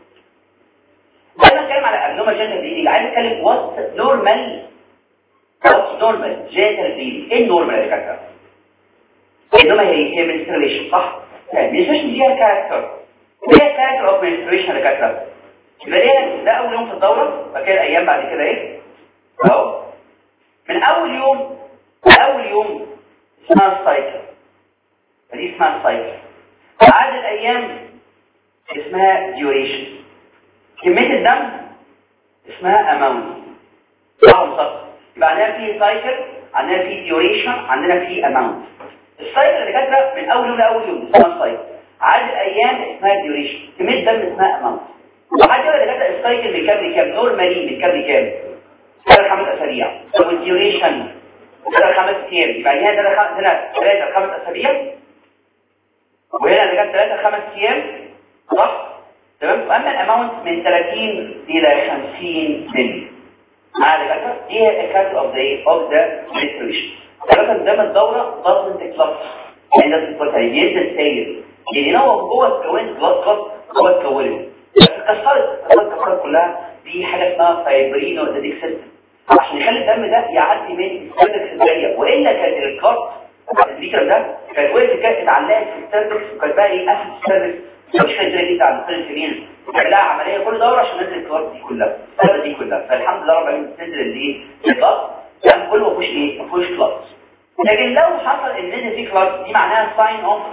لما نتكلم على ابنورمال جينيتال بليدنج عايز اتكلم وات نورمال جينيتال بليدنج. ايه النورمال يا دكاتره؟ انما هي منستريشن صح؟ المنستريشن دي كاركتر هي كاركتر اوف منستريشن يا دكاتره. يبقى ده اول يوم في الدوره بعد كده ايام بعد كده ايه اهو من اول يوم اسمها السايكل دي اسمها السايكل. عدد الايام اسمها ديوريشن. كميه الدم اسمها اماونت صح. يبقى عندنا في سايكل عندنا في ديوريشن عندنا في اماونت. السايكل اللي كاتبه من اول يوم لاول يوم اسمها السايكل. عدد الايام اسمها ديوريشن. كميه الدم اسمها اماونت. وحاجه كده اللي كاتبه السايكل من كام لكام نورمالي من كام لكام 3 5 اسابيع. طب الديوريشن 3 5 ايام، يبقى هنا 3 5 اسابيع، وهنا اللي كانت 3 5 ايام، صح؟ تمام. واما الاماونت من 30 الى 50 مللي على كده، دي هي الكارت اوف ذا ديستريبيوشن. ولكن ده الدوره doesn't collapse، يعني ده بتقول ينزل سير، يعني هو جوه الكوين هو اتكونت اتكسرت كلها. دي حاجه اسمها فايبرينو ديك سيستم، عشان يخلي الدم ده يعدي من السيرفكس الجايه، والا كان الكارت الفكره ده كان وقت كانت اتعلقت في السيرفكس، وكانت بقى ايه قفل السيرفكس مش قادره جدا على الفرد اليمين، عملها عمليه كل دوره عشان ننزل الكارت دي كلها فالحمد لله رب العالمين تنزل الايه الكارت، يعني كله ما فيهوش ايه، ما فيهوش كلاس. لكن لو حصل ان نزل فيه كلاس، دي معناها ساين اوف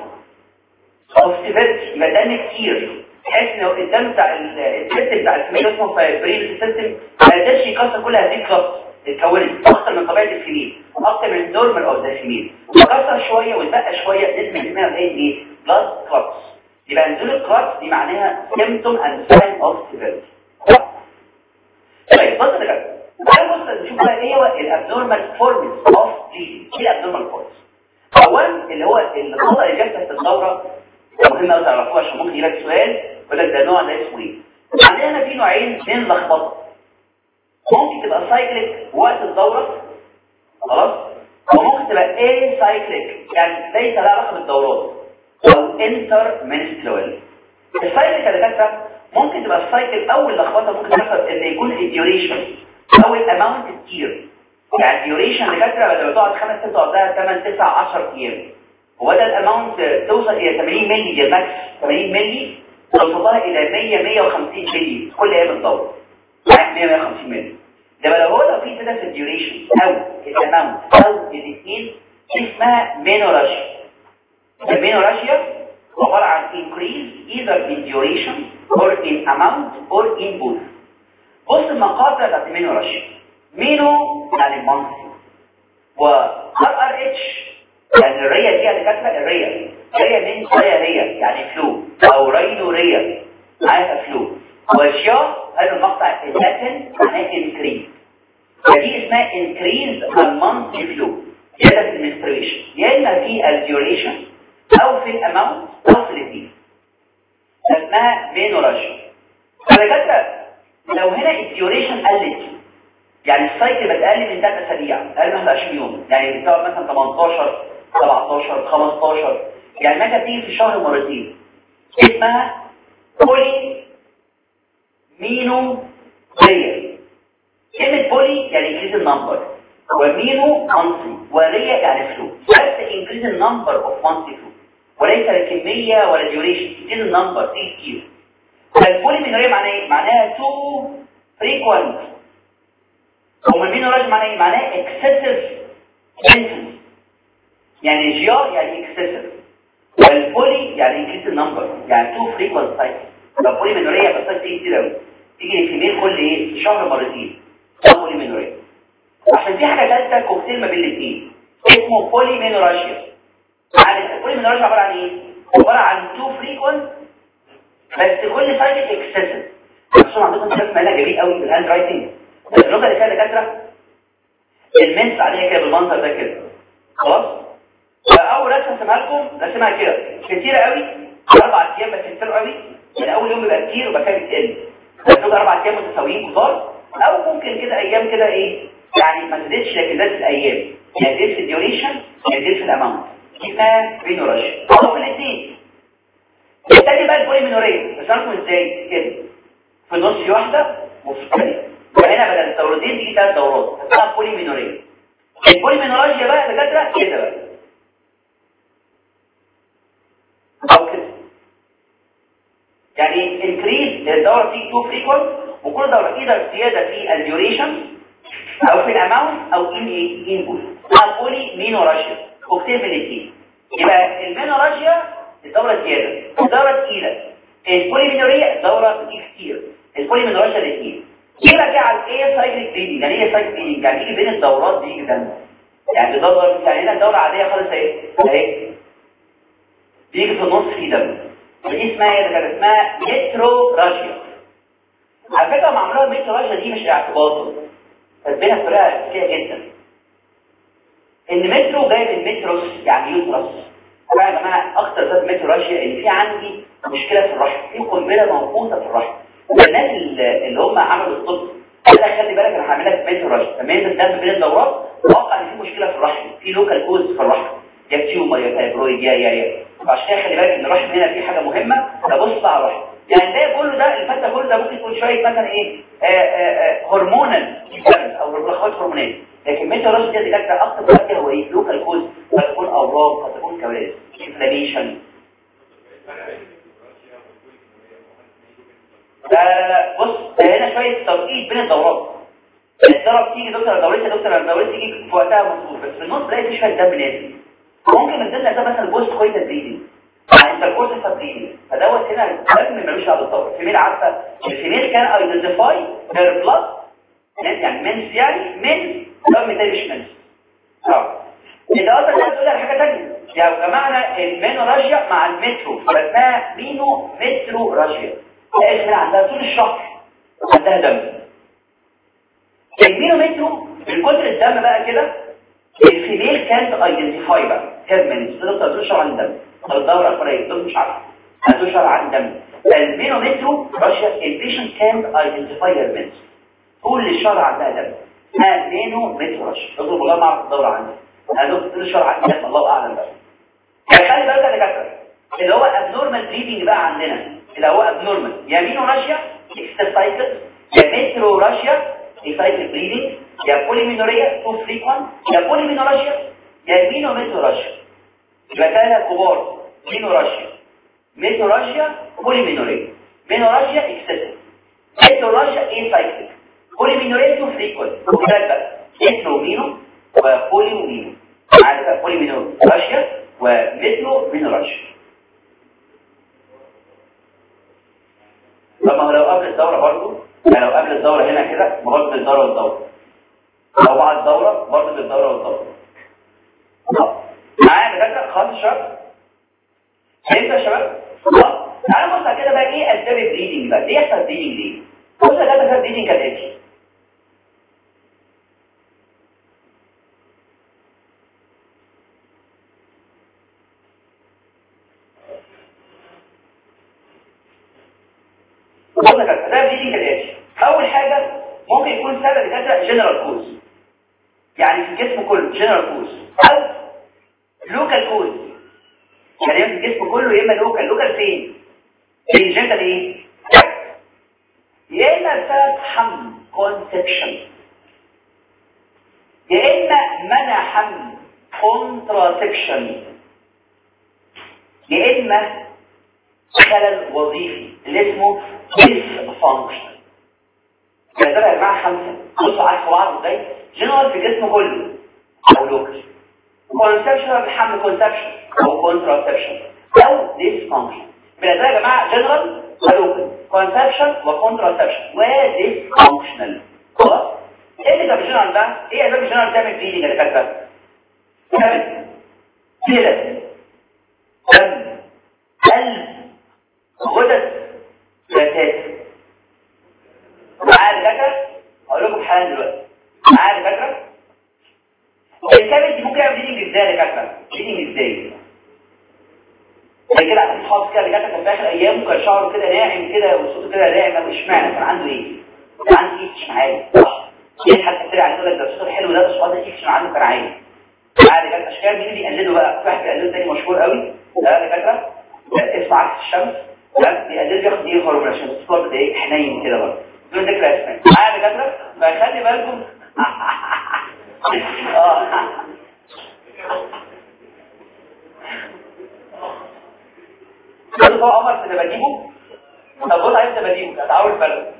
سيفيرتي، يبقى دم كتير، بحيث ان الدم بتاع السيستم بتاع الفيميل اسمه فايبرين سيستم ما يقدرش يكسر كل هذه الكلاس اتكونت اكتر من طبيعه الفيميل، اكتر من النورمال اوف ذا فيميل، وكسر شويه واتبقى شويه نسمع اسمها ايه بلاد كلوتس. يبقى نزول الكلوتس دي معناها symptom and sign of severity. طيب بص كده، تعالوا بص نشوف بقى ايه هو الابنورمال فورمز اوف بليدنج. ايه الابنورمال فورمز؟ اولا اللي هو الخطا اللي جت في الدوره، مهم قوي تعرفوه عشان ممكن يجيلك سؤال يقول لك ده نوع ده اسمه ايه. عندنا في نوعين من اللخبطه، ممكن تبقى سايكليك وقت الدوره خلاص، وممكن تبقى ايه سايكليك يعني ليس لها علاقه بالدورات، او انتر منسترول. السايكل كده ممكن تبقى السايكل اول لخبطه ممكن تحصل ان يكون الديوريشن او الاماونت كتير، يعني الديوريشن دكاتره بدل ما تقعد 5 6 تقعد 8 9 10 ايام، هو ده الاماونت توصل الى 80 مللي، دي الماكس 80 مللي، توصلها الى 100 150 مللي كل ايام الدوره، معاك 100 150 مللي. ده لو في كده في الديوريشن او الاماونت او الاثنين اسمها مينوراشيا. المينوراشيا عباره عن increase either in duration or in amount or in both. بص المقاطع بتاعت المينوراشيا، مينو يعني مانثلي، و RRH يعني الريا دي اللي كاتبه الريا من ريا يعني فلو، او رينو ريا عارفه فلو، وشيا هذا المقطع اللاتن معناه increase، فدي اسمها increase المانثلي فلو، يا ده في المنستريشن يا اما في الديوريشن او في الاماونت او في الاثنين، اسمها مينوراشيا. فالدكاتره لو هنا الديوريشن قلت، يعني السايكل بتقل من 3 اسابيع، اقل من 21 يوم، يعني بتقعد مثلا 18 17 15، يعني متى بتيجي في الشهر مرتين، اسمها بولي مينو ريا. كلمه بولي يعني انكريز النمبر، ومينو مانثلي، وريا يعني فلو، بس انكريز النمبر اوف مانثلي فلو، وليس الكميه ولا ديوريشن، انكريز النمبر دي كتير. البولي مينوريا معناها ايه؟ معناها تو فريكوينت. والمينوريا معناها ايه؟ معناها اكسسيف انتنس، يعني جيا يعني اكسسيف، والبولي يعني انكريز النمبر، يعني تو فريكوينت سايكل. البولي مينوريا بس تيجي كتير قوي، تيجي الكميه كل ايه شهر مرتين، ده بولي مينوريا. عشان في حاجه ثالثه كوكتيل ما بين الاثنين اسمه بولي مينوراشيا. يعني البولي مينوراشيا عباره عن ايه؟ عباره عن تو فريكوينت بس كل سايكل اكسسيف. بصوا عندكم كلام مالها جميل قوي بالهاند رايتنج، اللغه اللي فيها دكاتره المنس عليها كده بالمنظر ده كده خلاص. فاول رسمه رسمها لكم رسمها كده كتيره قوي، 4 ايام بس كتير قوي، يعني اول يوم بيبقى كتير وبعد كده بتقل، بتبقى 4 ايام متساويين كتار، او ممكن كده ايام كده ايه يعني ما تزيدش لكن زادت الايام، يعني تزيد في الديوريشن يعني تزيد في الاماونت، اسمها مينوراشيا او في الاثنين. الثاني بقى البولي مينوريا، بس عارفوا ازاي كده في النص في واحده وفي الثانيه، فهنا بدل الدورتين تيجي 3 دورات، اسمها بولي مينوريا. البولي مينوراشيا بقى دكاتره كده بقى او كده، يعني انكريز الدوره دي تو فريكوينت، وكل دوره ايضا زياده في الديوريشن او في الاماونت او ان ايه انبوت، اسمها بولي مينوراشيا كوكتيل من الاثنين. يبقى المينوراشيا الدوره زياده، الدوره ثقيله، البولي مينوريا الدوره دي كتير، البولي مينوراشيا الاثنين. يبقى كده على ايه سايكل بليدنج، يعني ايه سايكل بليدنج؟ يعني يجي بين الدورات دي دم، يعني الدوره يعني هنا دوره عاديه خالص اهي بيجي في النص في دم، دي اسمها ايه؟ كانت اسمها ميتروراشيا. على فكره معموله الميتروراشيا دي مش اعتباطا، تتبنى بطريقه ذكيه جدا. المترو جاي من متروس يعني يوترس. يا جماعه اكتر سبب متروراشيا ان في عندي مشكله في الرحم، في قنبله موقوته في الرحم. الناس اللي هم عملوا الطب قال لك خلي بالك انا هعمل لك متروراشيا لما ينزل دم بين الدورات توقع ان في مشكله في الرحم، في لوكال كوز في الرحم، يا تيومر يا فايبرويد يا فعشان كده خلي بالك ان الرحم هنا في حاجه مهمه، تبص على الرحم. يعني ده كله ده الفتة كله ده ممكن يكون شويه مثلا ايه هرمونال او ملخبطات هرمونيه، لكن متروراشيا دي دكاتره اكتر حاجه هو ايه لوكال كوز، قد تكون اورام قد تكون كوارث انفلاميشن. لا بص هنا شويه توقيت بين الدورات. الدوره بتيجي دكتور دورتها تيجي في وقتها مظبوط، بس في النص تلاقي في شويه دم نازل. ممكن من ضمن ده مثلا بوست كويتا بريدنج يعني انت الكورس فابريدنج، فدوت هنا الدم ملوش دعوه بالدوره. الفيميل عارفه الفيميل كان ايدنتيفاي هير بلاد يعني منس يعني من دم تاني مش منس. انت اصلا عايز تقول لي حاجه ثانيه يا جماعه، المينوراجيا مع المترو فاسمها مينو مترو راجيا. الاسم عندها طول الشهر عندها دم. المينومترو من كتر الدم بقى كده الفيميل كانت ايدنتيفاي بقى هيرمنز تقدر تشعر عن دم الدوره الفرعيه دول مش عارفه هتشعر عن دم. المينومترو راشيا البيشنت كانت ايدنتيفاي هيرمنز طول الشهر عندها دم. مينومترو راشيا تقول والله ما اعرف الدوره عندي هدول طول الشهر عندي دم الله اعلم بقى. خلي بالك يا دكاتره اللي هو ابنورمال بريدنج بقى عندنا اللي هو ابنورمال يا مينوراشيا اكستاسايكل يا متروراشيا سايكل بريدنج يا بوليمينوريا تو فريكوانت يا بوليمينوراشيا يا مينومتروراشيا. يبقى ثلاثه كبار مينوراشيا متروراشيا بوليمينوريا. مينوراشيا اكستاسايكل متروراشيا اي سايكل بوليمينوريا تو فريكوانت وثلاثه مترومينو وبوليمينو عارف بوليمينوراشيا ومترومينوراشيا. لما لو قبل الدورة برضو يعني لو قبل الدورة هنا كده مرض بالدورة والدورة، لو بعد الدورة برضو بالدورة والدورة. معايا بجد خالص شباب انت يا شباب تعالوا بص على كده بقى ايه اسباب البليدنج بقى، ليه يحصل بليدنج ليه؟ بص يا جدع اسباب البليدنج كالاتي. قلنا كده ده بليدنج كالاتي. اول حاجه ممكن يكون سبب كده جنرال كوز يعني في الجسم كله جنرال كوز او لوكال كوز يعني في الجسم كله يا اما لوكال فين الجنرال ايه يا اما بسبب حمل كونسبشن يا اما منع حمل كونتراسبشن يا اما خلل وظيفي اللي اسمه dysfunction. يا ترى يا جماعه خمسه بصوا عارفوا بعض ازاي جنرال في الجسم كله او لوكال كونسبشن بالحمل كونسبشن او كونتراسبشن او dysfunction. بالنسبه يا جماعه جنرال ولوكال كونسبشن وكونتراسبشن وديسفانكشنال. خلاص ايه اللي ده جنرال ده ايه اسباب الجنرال تعمل بليدنج اللي كاتبه كده دم قلب غدد ذاتات. معايا الفكره اقول لكم حالا دلوقتي معايا الفكره الكبد ممكن يعمل بليدنج ازاي يا كابتن بليدنج ازاي زي كده عشان خاطر كده اللي كان في اخر ايام كان شعره كده ناعم كده وصوته كده ناعم مش معنى كان عنده ايه كان عنده ايش عالي صح ايه حتى طلع يقول لك ده الصوت الحلو ده بس هذا ايش عنده كان عالي عادي كانت اشكال مين بيقلدوا بقى واحد بيقلد تاني مشهور قوي ده اللي فاكره اسمه عكس الشمس ده بيقلد ياخد ايه هرمون عشان الصوت ده ايه حنين كده برضه دول ذكر اسماء عادي فاكره فخلي بالكم قالوا هو عمر في دباديبه طب بص عايز دباديبه هتعاول البلد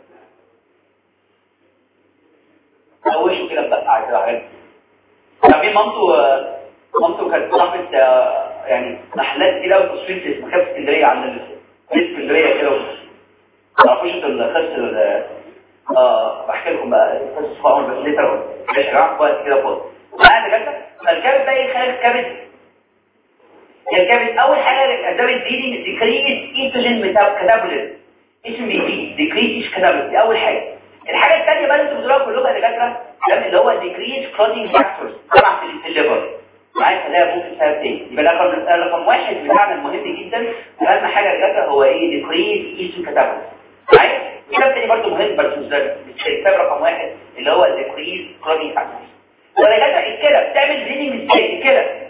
وشه كده بتقع كده حاجات. فمين مامته كانت صاحبة يعني محلات كده وتصوير في مكتبة اسكندرية عند اسكندرية كده ما تعرفوش القصة بحكي لكم بقى قصة صغيرة بس ليه ترى ماشي يا جماعة وقت كده فاضي قاعد كده فالكبد ده ايه خلال الكبد الكبد اول حاجة اسباب البليدنج ديكريز ايستروجين ميتابوليزم اسم بي ديكريز كاتابوليزم دي اول حاجة الحاجه الثانيه بقى اللي انتوا بتقولوها كلكم يا دكاتره اللي هو decrease clotting factors طبعا في الليفر معايا فده ممكن سبب تاني. يبقى رقم واحد بتاعنا المهم جدا اهم حاجه يا دكاتره هو ايه decrease estrogen catabolism معايا. والسبب الثاني برضه مهم بس مش السبب رقم واحد اللي هو decrease clotting factors. ولا يا دكاتره الكلى بتعمل bleeding ازاي الكلى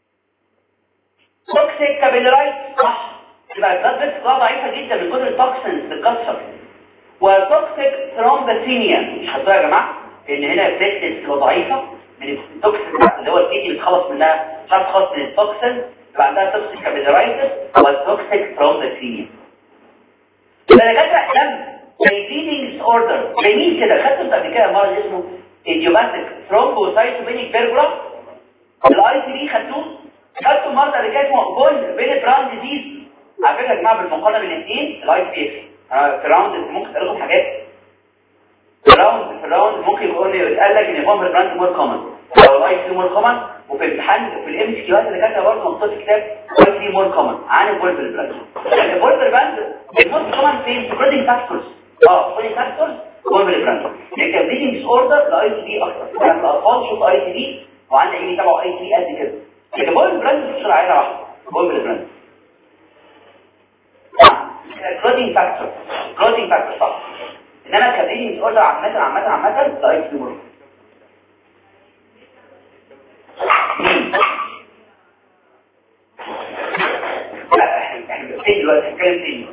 توكسيك كابيلارايت صح يبقى البلاد فيسلز ضعيفه جدا من كتر التوكسينز بتتكسر وتوكسيك ثرومبوسينيا مش حاطها يا جماعه ان هنا البليتلتس تبقى ضعيفه من التوكسين اللي هو الكيدني اللي بتخلص منها مش عارف تخلص من التوكسين يبقى عندها توكسيك كابيلارايتس والتوكسيك ثرومبوسينيا. يبقى دكاتره دم زي بليدنج ديس اوردر زي مين كده خدتوا قبل كده مرض اسمه ايديوباثيك ثرومبوسايتوبينيك بيربرا الاي سي بي خدتوا مرض اللي كان اسمه بول بيليبران ديزيز. على فكره يا جماعه بالمقارنه بين الاثنين الاي بي اكس في راوند ممكن تقول لكم حاجات في راوند ممكن يتقال لك ان بومبر براند مور كومن او الاي سي مور كومن وفي الامتحان في الام اس كيوات اللي كاتبه برضه مكتوب في كتاب اي سي مور كومن عن البولبر براند. يعني البولبر براند الموست كومن في سكريدنج فاكتورز سكريدنج فاكتورز بولبر براند لكن البليدنج ديس اوردر الاي سي بي اكتر يعني الاطفال شوف اي سي بي وعندنا ايه تبعوا اي سي قد كده لكن بولبر براند مش عينه واحده بولبر براند كلودينج فاكتور صح انما كبليدنج اوردر عامه لا يكتبوا لا احنا في دلوقتي هنتكلم فيه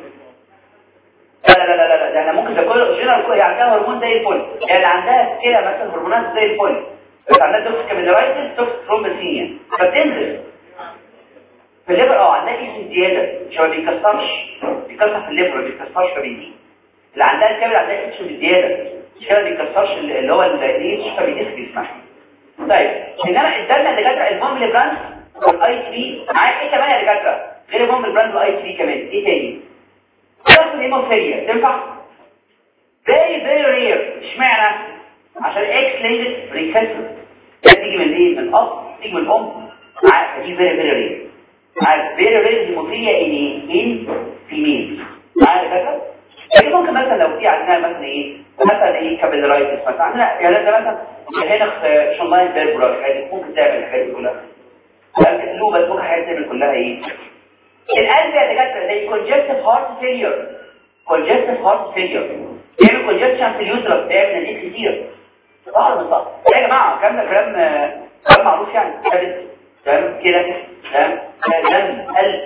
لا ده احنا ممكن ده كل جنرال عندها هرمون زي الفل يعني اللي عندها كده مثلا هرمونات زي الفل بس عندها توكسيك كابيلارايتس توكسيك ثرومبوسينيا فبتنزل في الليبر عندها ايش زياده مش ما بيكسر في الليبر ما بيكسرش فبيزيد اللي عندها الكبد عندها ايش زياده مش كده ما بيكسرش اللي هو الايش فبيزيد في جسمها. طيب انما ادالنا دكاتره المومل براند والاي 3 معاك ايه كمان يا دكاتره غير المومل براند والاي 3 كمان ايه تاني كارت الهيموفيليا تنفع very rare اشمعنى عشان اكس لينكد ريسيسيف تيجي من ايه من الاب تيجي من الام عارف دي very rare عارف very rare هيموفيليا ان فيميل عارف كده لكن ممكن مثلا لو في عندنا مثلا ايه كابيلارايتس مثلا عندنا يعني ده مثلا هنا شمال بيربرا ممكن تعمل الحاجات دي كلها لو بس ممكن حاجات تعمل كلها ايه القلب يا دكاتره زي congestive heart failure يعمل congestion في اليوترس بيعمل نزيف كتير صح ولا صح يا جماعه كلام معروف يعني تمام كده تمام دم قلب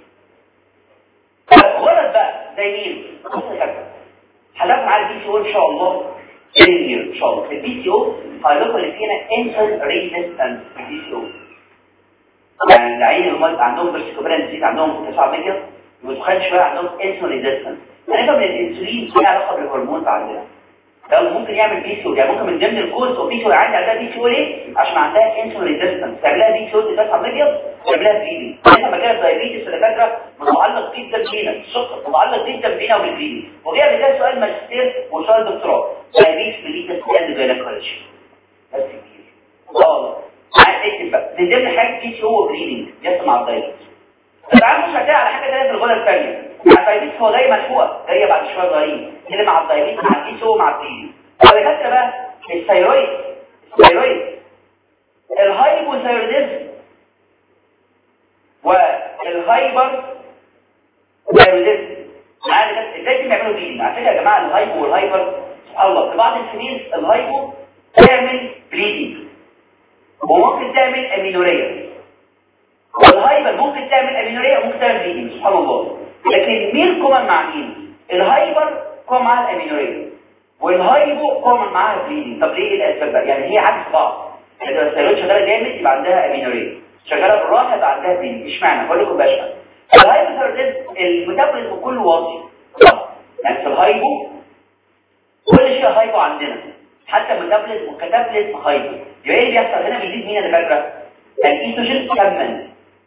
غلط بقى زي مين بص يا كابتن هناخد على البي سي او ان شاء الله ان شاء الله البي سي او هنقول اللي فينا انسولين ريزيستنس البي سي او يعني العين المرضى عندهم برسكوبران ديزيز عندهم 9 مليون وتخيل شويه عندهم انسولين ريزيستنس هنفهم ان الانسولين ليه علاقه بالهرمون عندنا لو ممكن يعمل بي سي او يعني ممكن من ضمن الكوز او بي سي او عندها بي سي او ليه عشان عندها انسولين ريزيستنس تعملها بي سي او 9 مليون تعملها بريدنج لما كانت دايابيتس اللي فاكره متعلق جدا بينا السكر متعلق جدا بينا وبالبريدنج وجاء بده سؤال ماجستير وسؤال دكتوراه دايابيتس ميليتس اند جاينيكولوجي بس كتير والله عايز اكتب بقى من ضمن حاجه بي سي او وبريدنج يحصل مع الدايابيتس تعالوا مش هتلاقي على حاجه ثانيه في الغده الثانيه مع الدايابيتس هو جاي ملحوقه جايه بعد شويه صغيرين هنا مع الدايابيتس مع البي سي او مع البريدنج على فكره بقى الثايرويد الهايبوثايروديزم والهايبر ثايروديزم عارف ازاي بيعملوا بريدنج على فكره يا جماعه الهايبو والهايبر سبحان الله في بعض السنين الهايبو تعمل بريدنج وممكن تعمل امينوريا والهايبر ممكن تعمل امينوريا وممكن تعمل بريدنج سبحان الله لكن مين كومن مع مين الهايبر كومن مع الامينوريا والهايبو كومن معاها بريدنج طب ليه الاسباب بقى يعني هي عكس بعض اذا الثايرويد شغاله جامد يبقى عندها امينوريا شغاله بالراحه يبقى عندها بريدنج اشمعنى هقول لكم باشا الهايبوثايروديزم الميتابوليزم كله واطي يعني في الهايبو كل شيء هايبو عندنا حتى الميتابوليزم والكاتابوليزم هايبو يبقى ايه اللي بيحصل هنا بيزيد مين يا دكاتره الايستروجين كمل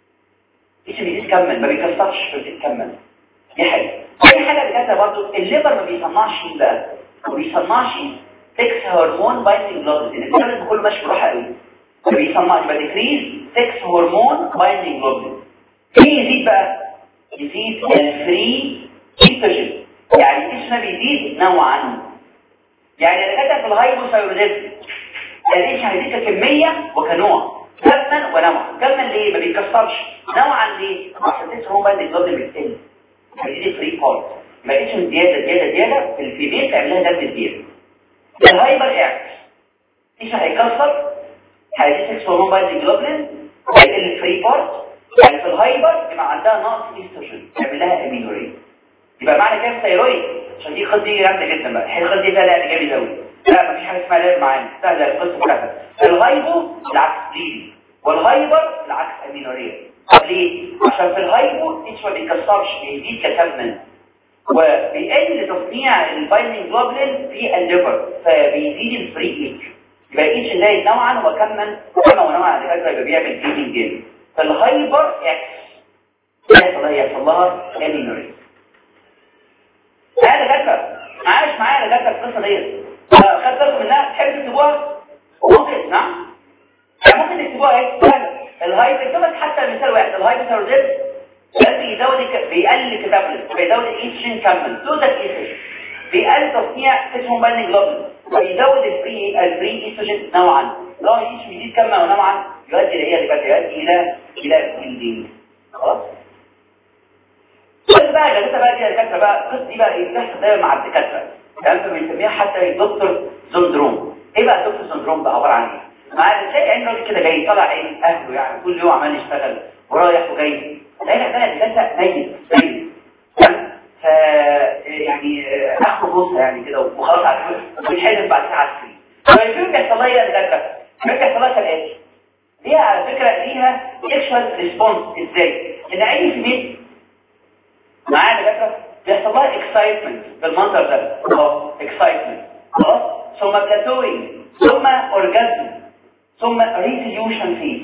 ما بيكسرش بيكمل دي حاجه اي حاجه بجد برضو الليبر ما بيصنعش ايه بقى ما بيصنعش سكس هرمون بايندينج جلوبولين الكلام كله ماشي بروحه قوي ما بيصنعش يبقى ديكريز سكس هرمون بايندينج جلوبولين ايه يزيد بقى يزيد الفري ايستروجين يعني الايستروجين بيزيد نوعا يعني انا كاتب في الهايبوثايروديزم الاتش هيديك كميه وكنوع، كما ونوع. كما ليه ما بيتكسرش، نوعا ليه عشان تكسر هو بقى الجلد بيتقل هيدي فري بارت، ما لقيتش زياده في الفيبيل تعملها دم زياده. الهايبر اكس ايش هيكسر، هيديك هرمون بقى الجلوبلين هيقل الفري بارت. يعني في الهايبر يبقى عندها نقص ايستروجين تعمل لها امينوريا. يبقى معنى كده الثيرويد عشان دي خد دي جامده جدا بقى، الحين خد دي فيها لعب جامد قوي. لا مفيش حاجه اسمها لعب معانا، سهله القصه كلها. الهايبو العكس ليبي، والهايبر العكس امينوريا. طب ليه؟ عشان في الهايبو ايش ما بيتكسرش، بيزيد كثافه وبيقل تصنيع البايندينج جلوبلين في الليفر فبيزيد الفري ايتش. يبقى ايتش زايد نوعا وكما ونوعا على فكره يبقى بيعمل بليدنج جامد. فالهايبر اكس يحصل لها امينوريا. هذا دكتور عايش معايا دكتور القصه ديت، خدت بالكم منها؟ تحب تكتبوها؟ ممكن نعم يعني ممكن تكتبوها ايه؟ الهايبر حتى مثال واحد، الهايبوثايروديزم بيقلل كتابلت، بيزود الايستروجين كامل توتال ايستروجين، بيقلل تصنيع اسمه بايندينج جلوبلين، ويزود الفري ايستروجين نوعا. لو الايستروجين بيزيد كما ونوعا يؤدي الى بليدنج. خلاص بس بقى جلسه بقى دي الدكاتره بقى القصه دي بقى ايه بتحصل دايما مع الدكاتره، يعني انتوا بنسميها حتى دكتور سندروم. ايه بقى دكتور سندروم بقى عباره عن ايه؟ مع تلاقي عين راجل كده جاي طالع عين اهله يعني كل يوم عمال يشتغل ورايح وجاي، تلاقي بقى الدكاتره ميت تمام، ف يعني اخره بوسه يعني كده وخلاص عارف ويتحاسب بعد كده عسكري. فالفيلم بيحصل لها ايه يا دكاتره؟ بيحصل لها كالاتي، ليها على فكره ليها سيكشوال ريسبونس. ازاي؟ ان عيني في بيت معانا دكاتره بيحصل لها اكسايتمنت بالمنظر ده اهو، اكسايتمنت خلاص، ثم بلاتوينج، ثم اورجازم، ثم ريزوليوشن فيز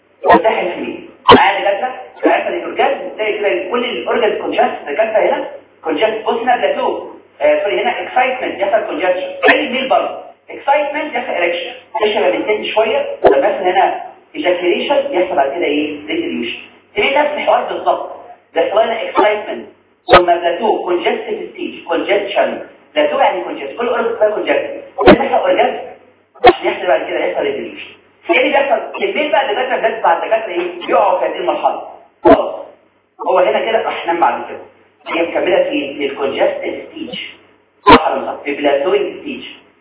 وتحل فيه. معانا دكاتره عارفه الاورجازم تلاقي كده كل الاورجاز كونجست دكاتره هنا كونجست، بص هنا بلاتو سوري هنا اكسايتمنت يحصل كونجستشن، زي الميل برضه اكسايتمنت يحصل اريكشن تشرب بنتين شويه، مثلا هنا ايجاكيوليشن يحصل بعد كده ايه ريزوليوشن. تلاقي نفس الحوار بالظبط، بيحصل لنا اكسايتمنت ثم بلاتو كونجستيف ستيج كونجستشن، بلاتو يعني كونجست كل اورجاز فيها كونجست ويحصل اورجاز عشان يحصل بعد كده يحصل ريزوليوشن. ايه اللي بيحصل؟ البيت بقى الدكاتره بس بعد الدكاتره ايه بيقعوا في هذه المرحله خلاص، هو هنا كده راح نام بعد كده، هي مكمله في الكونجستيف ستيج صح ولا صح؟ في بلاتوينج ستيج،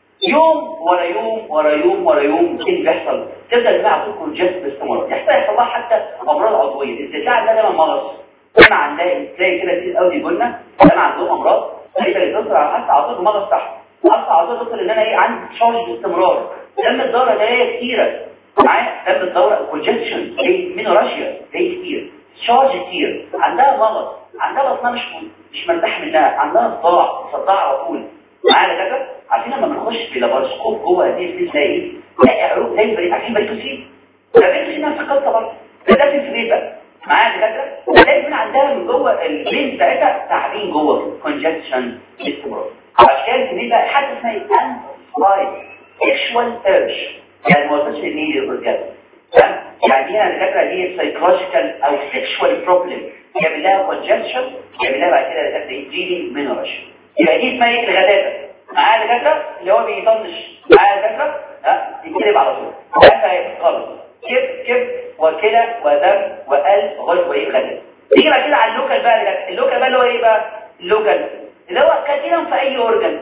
يوم ورا يوم ورا يوم ورا يوم. ايه اللي بيحصل؟ تبدا بقى على كونجست باستمرار، يحصل لها حتى امراض عضويه، الدفاع ده دايما مرض سمع عندها تلاقي كده كتير قوي يقولنا سمع عندهم امراض تقريبا يتصل على حتى عضويه المرض صح، اصلا عضويه تصل ان انا ايه عندي تشارج باستمرار، دم الدوره جايه كتيره معايا، دم الدوره كونجكشن ايه مينوراشيا جاي كتير، تشارج كتير، عندها مرض، عندها بطنها مش مرتاح منها، عندها صداع على طول معايا كده. عارفين لما بنخش في لابارسكوب جوه هذه السلسله ايه تلاقي عروق زي بريق، عارفين بريكوسين بريكوسين نفس القصه برضه، ده في الفريق بقى معايا كده، تلاقي من عندها من جوه البين بتاعتها تعبين جوه كونجكشن باستمرار. عشان كده بقى حاجه اسمها ان سلايد سيكشوال ايرج، يعني ما وصلش للنيل الرجال تمام، يعني هنا الفكره دي سايكولوجيكال او سيكشوال بروبلم يعمل لها كونجكشن، يعمل لها بعد كده الفكره دي جيني مينورش، يبقى دي اسمها ايه الغداده معايا الفكره اللي هو بيطنش معايا الفكره يتكلم على طول ده خالص كيف وكلى ودم وقلب غد وايه غداده. نيجي بقى كده على اللوكال بقى، اللوكال بقى اللي هو ايه بقى اللوكال اللي هو كاتينم في اي اورجن،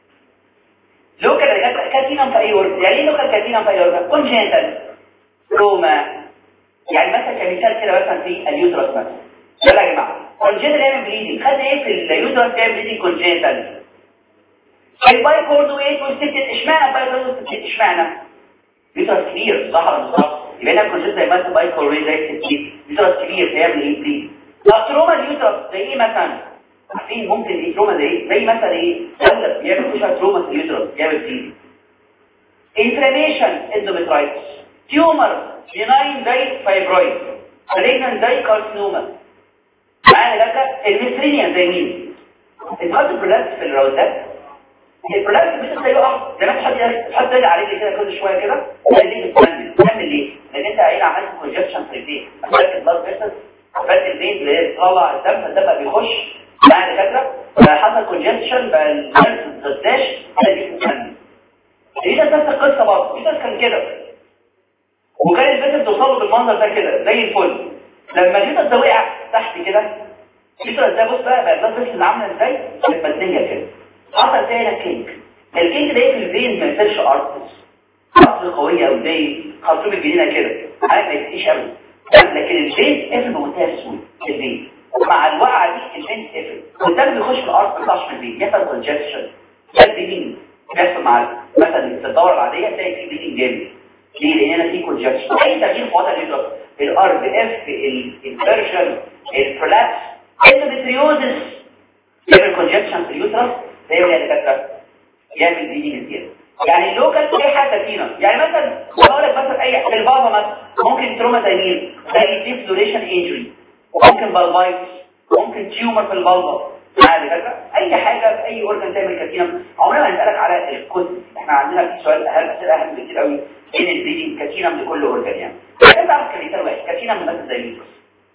لوكال كاتينم في اي اورجن. يعني ايه لوكال كاتينم في اي اورجن؟ كونجنتال روما، يعني مثلا كمثال كده مثلا في اليوترس مثلا يلا يا جماعه كونجنتال يعني بليدنج، خدنا ايه في اليوترس كام بليدنج كونجنتال الباي كوردويت والستيت، اشمعنى الباي كوردويت اشمعنى يوترس كبير صح ولا مش صح؟ يبقى هنا كونجنتال زي ما انت باي كوردويت زي الستيت يوترس كبير فيعمل ايه بليد. طب تروما اليوترس زي ايه مثلا؟ عارفين ممكن ايه تروما زي مثلا ايه دولة بيعمل كشف تروما في اليوترس بيعمل فيه انفلاميشن اندوميترايتس، تيومر جيناين زي فايبرويد، مالجنان زي كارسينوما معانا ده. الميسترينيا زي مين؟ الهارت برولابس في الراوندات، البرولابس بتبدا يقع زي ما تحط رجل عليه كده كل شويه كده ليه بتعمل ليه؟ لان انت عين عملت كونجكشن في البين، عملت بلاد فيسل عملت البين اللي طلع الدم، الدم بيخش مع دكاتره حصل كونجكشن بقى الناس تتداش ايه ده نفس القصه برضه ده كان كده وكان البنت بتوصل بالمنظر ده كده زي الفل لما جيت ده وقع تحت كده الفكره ده بص بقى البنت اللي عامله ازاي متمديه كده حصل زي الكينج ده في الفين ما يصيرش ارتس ارتس قويه او زي خرطوم الجنينه كده عارف ما يفتيش ابدا لكن الفين قفل بمنتهى السهوله الفين مع الوقعه دي الفين قفل والدم بيخش في الارض ما يطلعش من الفين يحصل كونجكشن ده بيجين بيحصل مع مثلا في الدوره العاديه تلاقي في بيجين جامد ليه؟ لان هنا في كونجكشن اي تغيير في وضع اليوترس الار بي اف الانفيرجن البرولابس الاندوميتريوزس يعمل كونجكشن في اليوترس زي ما هي دكاتره يعمل بيجين زياده يعني اللوكال اي حاجه فينا يعني مثلا بقول لك مثلا اي البابا مثلا ممكن تروما تايمين زي ديفلوريشن انجري ممكن بالبايتس ممكن تيومر في البلبه عادي كده اي حاجه في اي اورجان تعمل كاتينم عمرنا ما هنسالك على الكود احنا عندنا في سؤال اهم بكتير قوي بين البريدنج كاتينم لكل اورجان يعني لازم تعرف كلمه واحد كاتينم بس زي الفيروس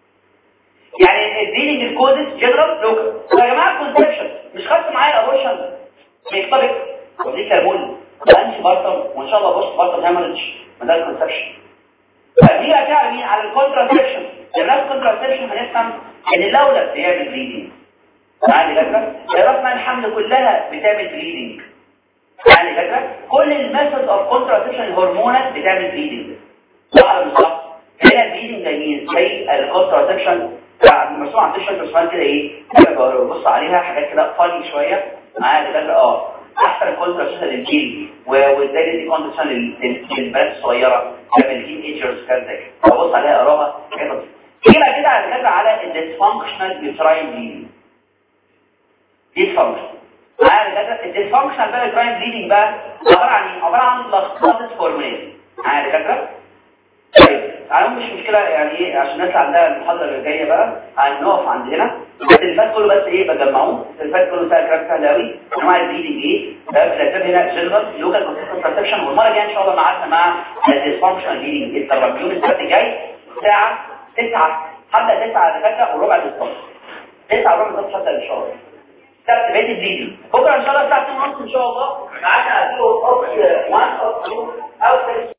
يعني البريدنج الكودز جنرال لوكال يا جماعه كونسبشن مش خدت معايا الابورشن بيختبط ودي كربون وانتي بارتم وان شاء الله بوست بارتم هيموريدج ما ده الكونسبشن فدي هتعمل مين على الكونتراسبشن لما الكونتراسبشن هنفهم ان الاولى بيعمل بريدنج يعني فاكره درسنا الحمل كلها بتعمل بريدنج يعني فاكره كل الميثود اوف كونتراسبشن الهرمونات بتعمل بريدنج صح ولا مش صح هنا البريدنج جايين زي الكونتراسبشن المرسوم عند الشرط كده ايه ببص عليها حاجات كده فاني شويه معايا كده احسن الكونتراسبشن للجيل وازاي دي كونتراسبشن للبنات الصغيره تعمل تين ايجرز كده ببص عليها اقراها كده يبقى كده على فكره على الديسفانكشنال يوتراين بليدنج ديسفانكشن الديسفانكشنال بقى يوتراين بليدنج بقى عباره عن لخبطه هرمونات عارف فاكره طيب تعالوا مش مشكله يعني ايه عشان الناس عندها المحاضره اللي جايه بقى هنقف عند هنا التلفات كله بس ايه بجمعوه التلفات كله سهل كلام سهل قوي انواع البليدنج ايه ده الاسباب هنا جنرال لوكال كونتراسبشن والمره الجايه ان شاء الله معانا مع الديسفانكشنال بليدنج التربيون السبت الجاي الساعه 9 هبدا 9 دقيقه وربع بالظبط 9 وربع بالظبط حتى ان شاء الله سبت بقيه الفيديو بكره ان شاء الله الساعه 2:30 ان شاء الله معانا هتقولوا 1 او 2 او 3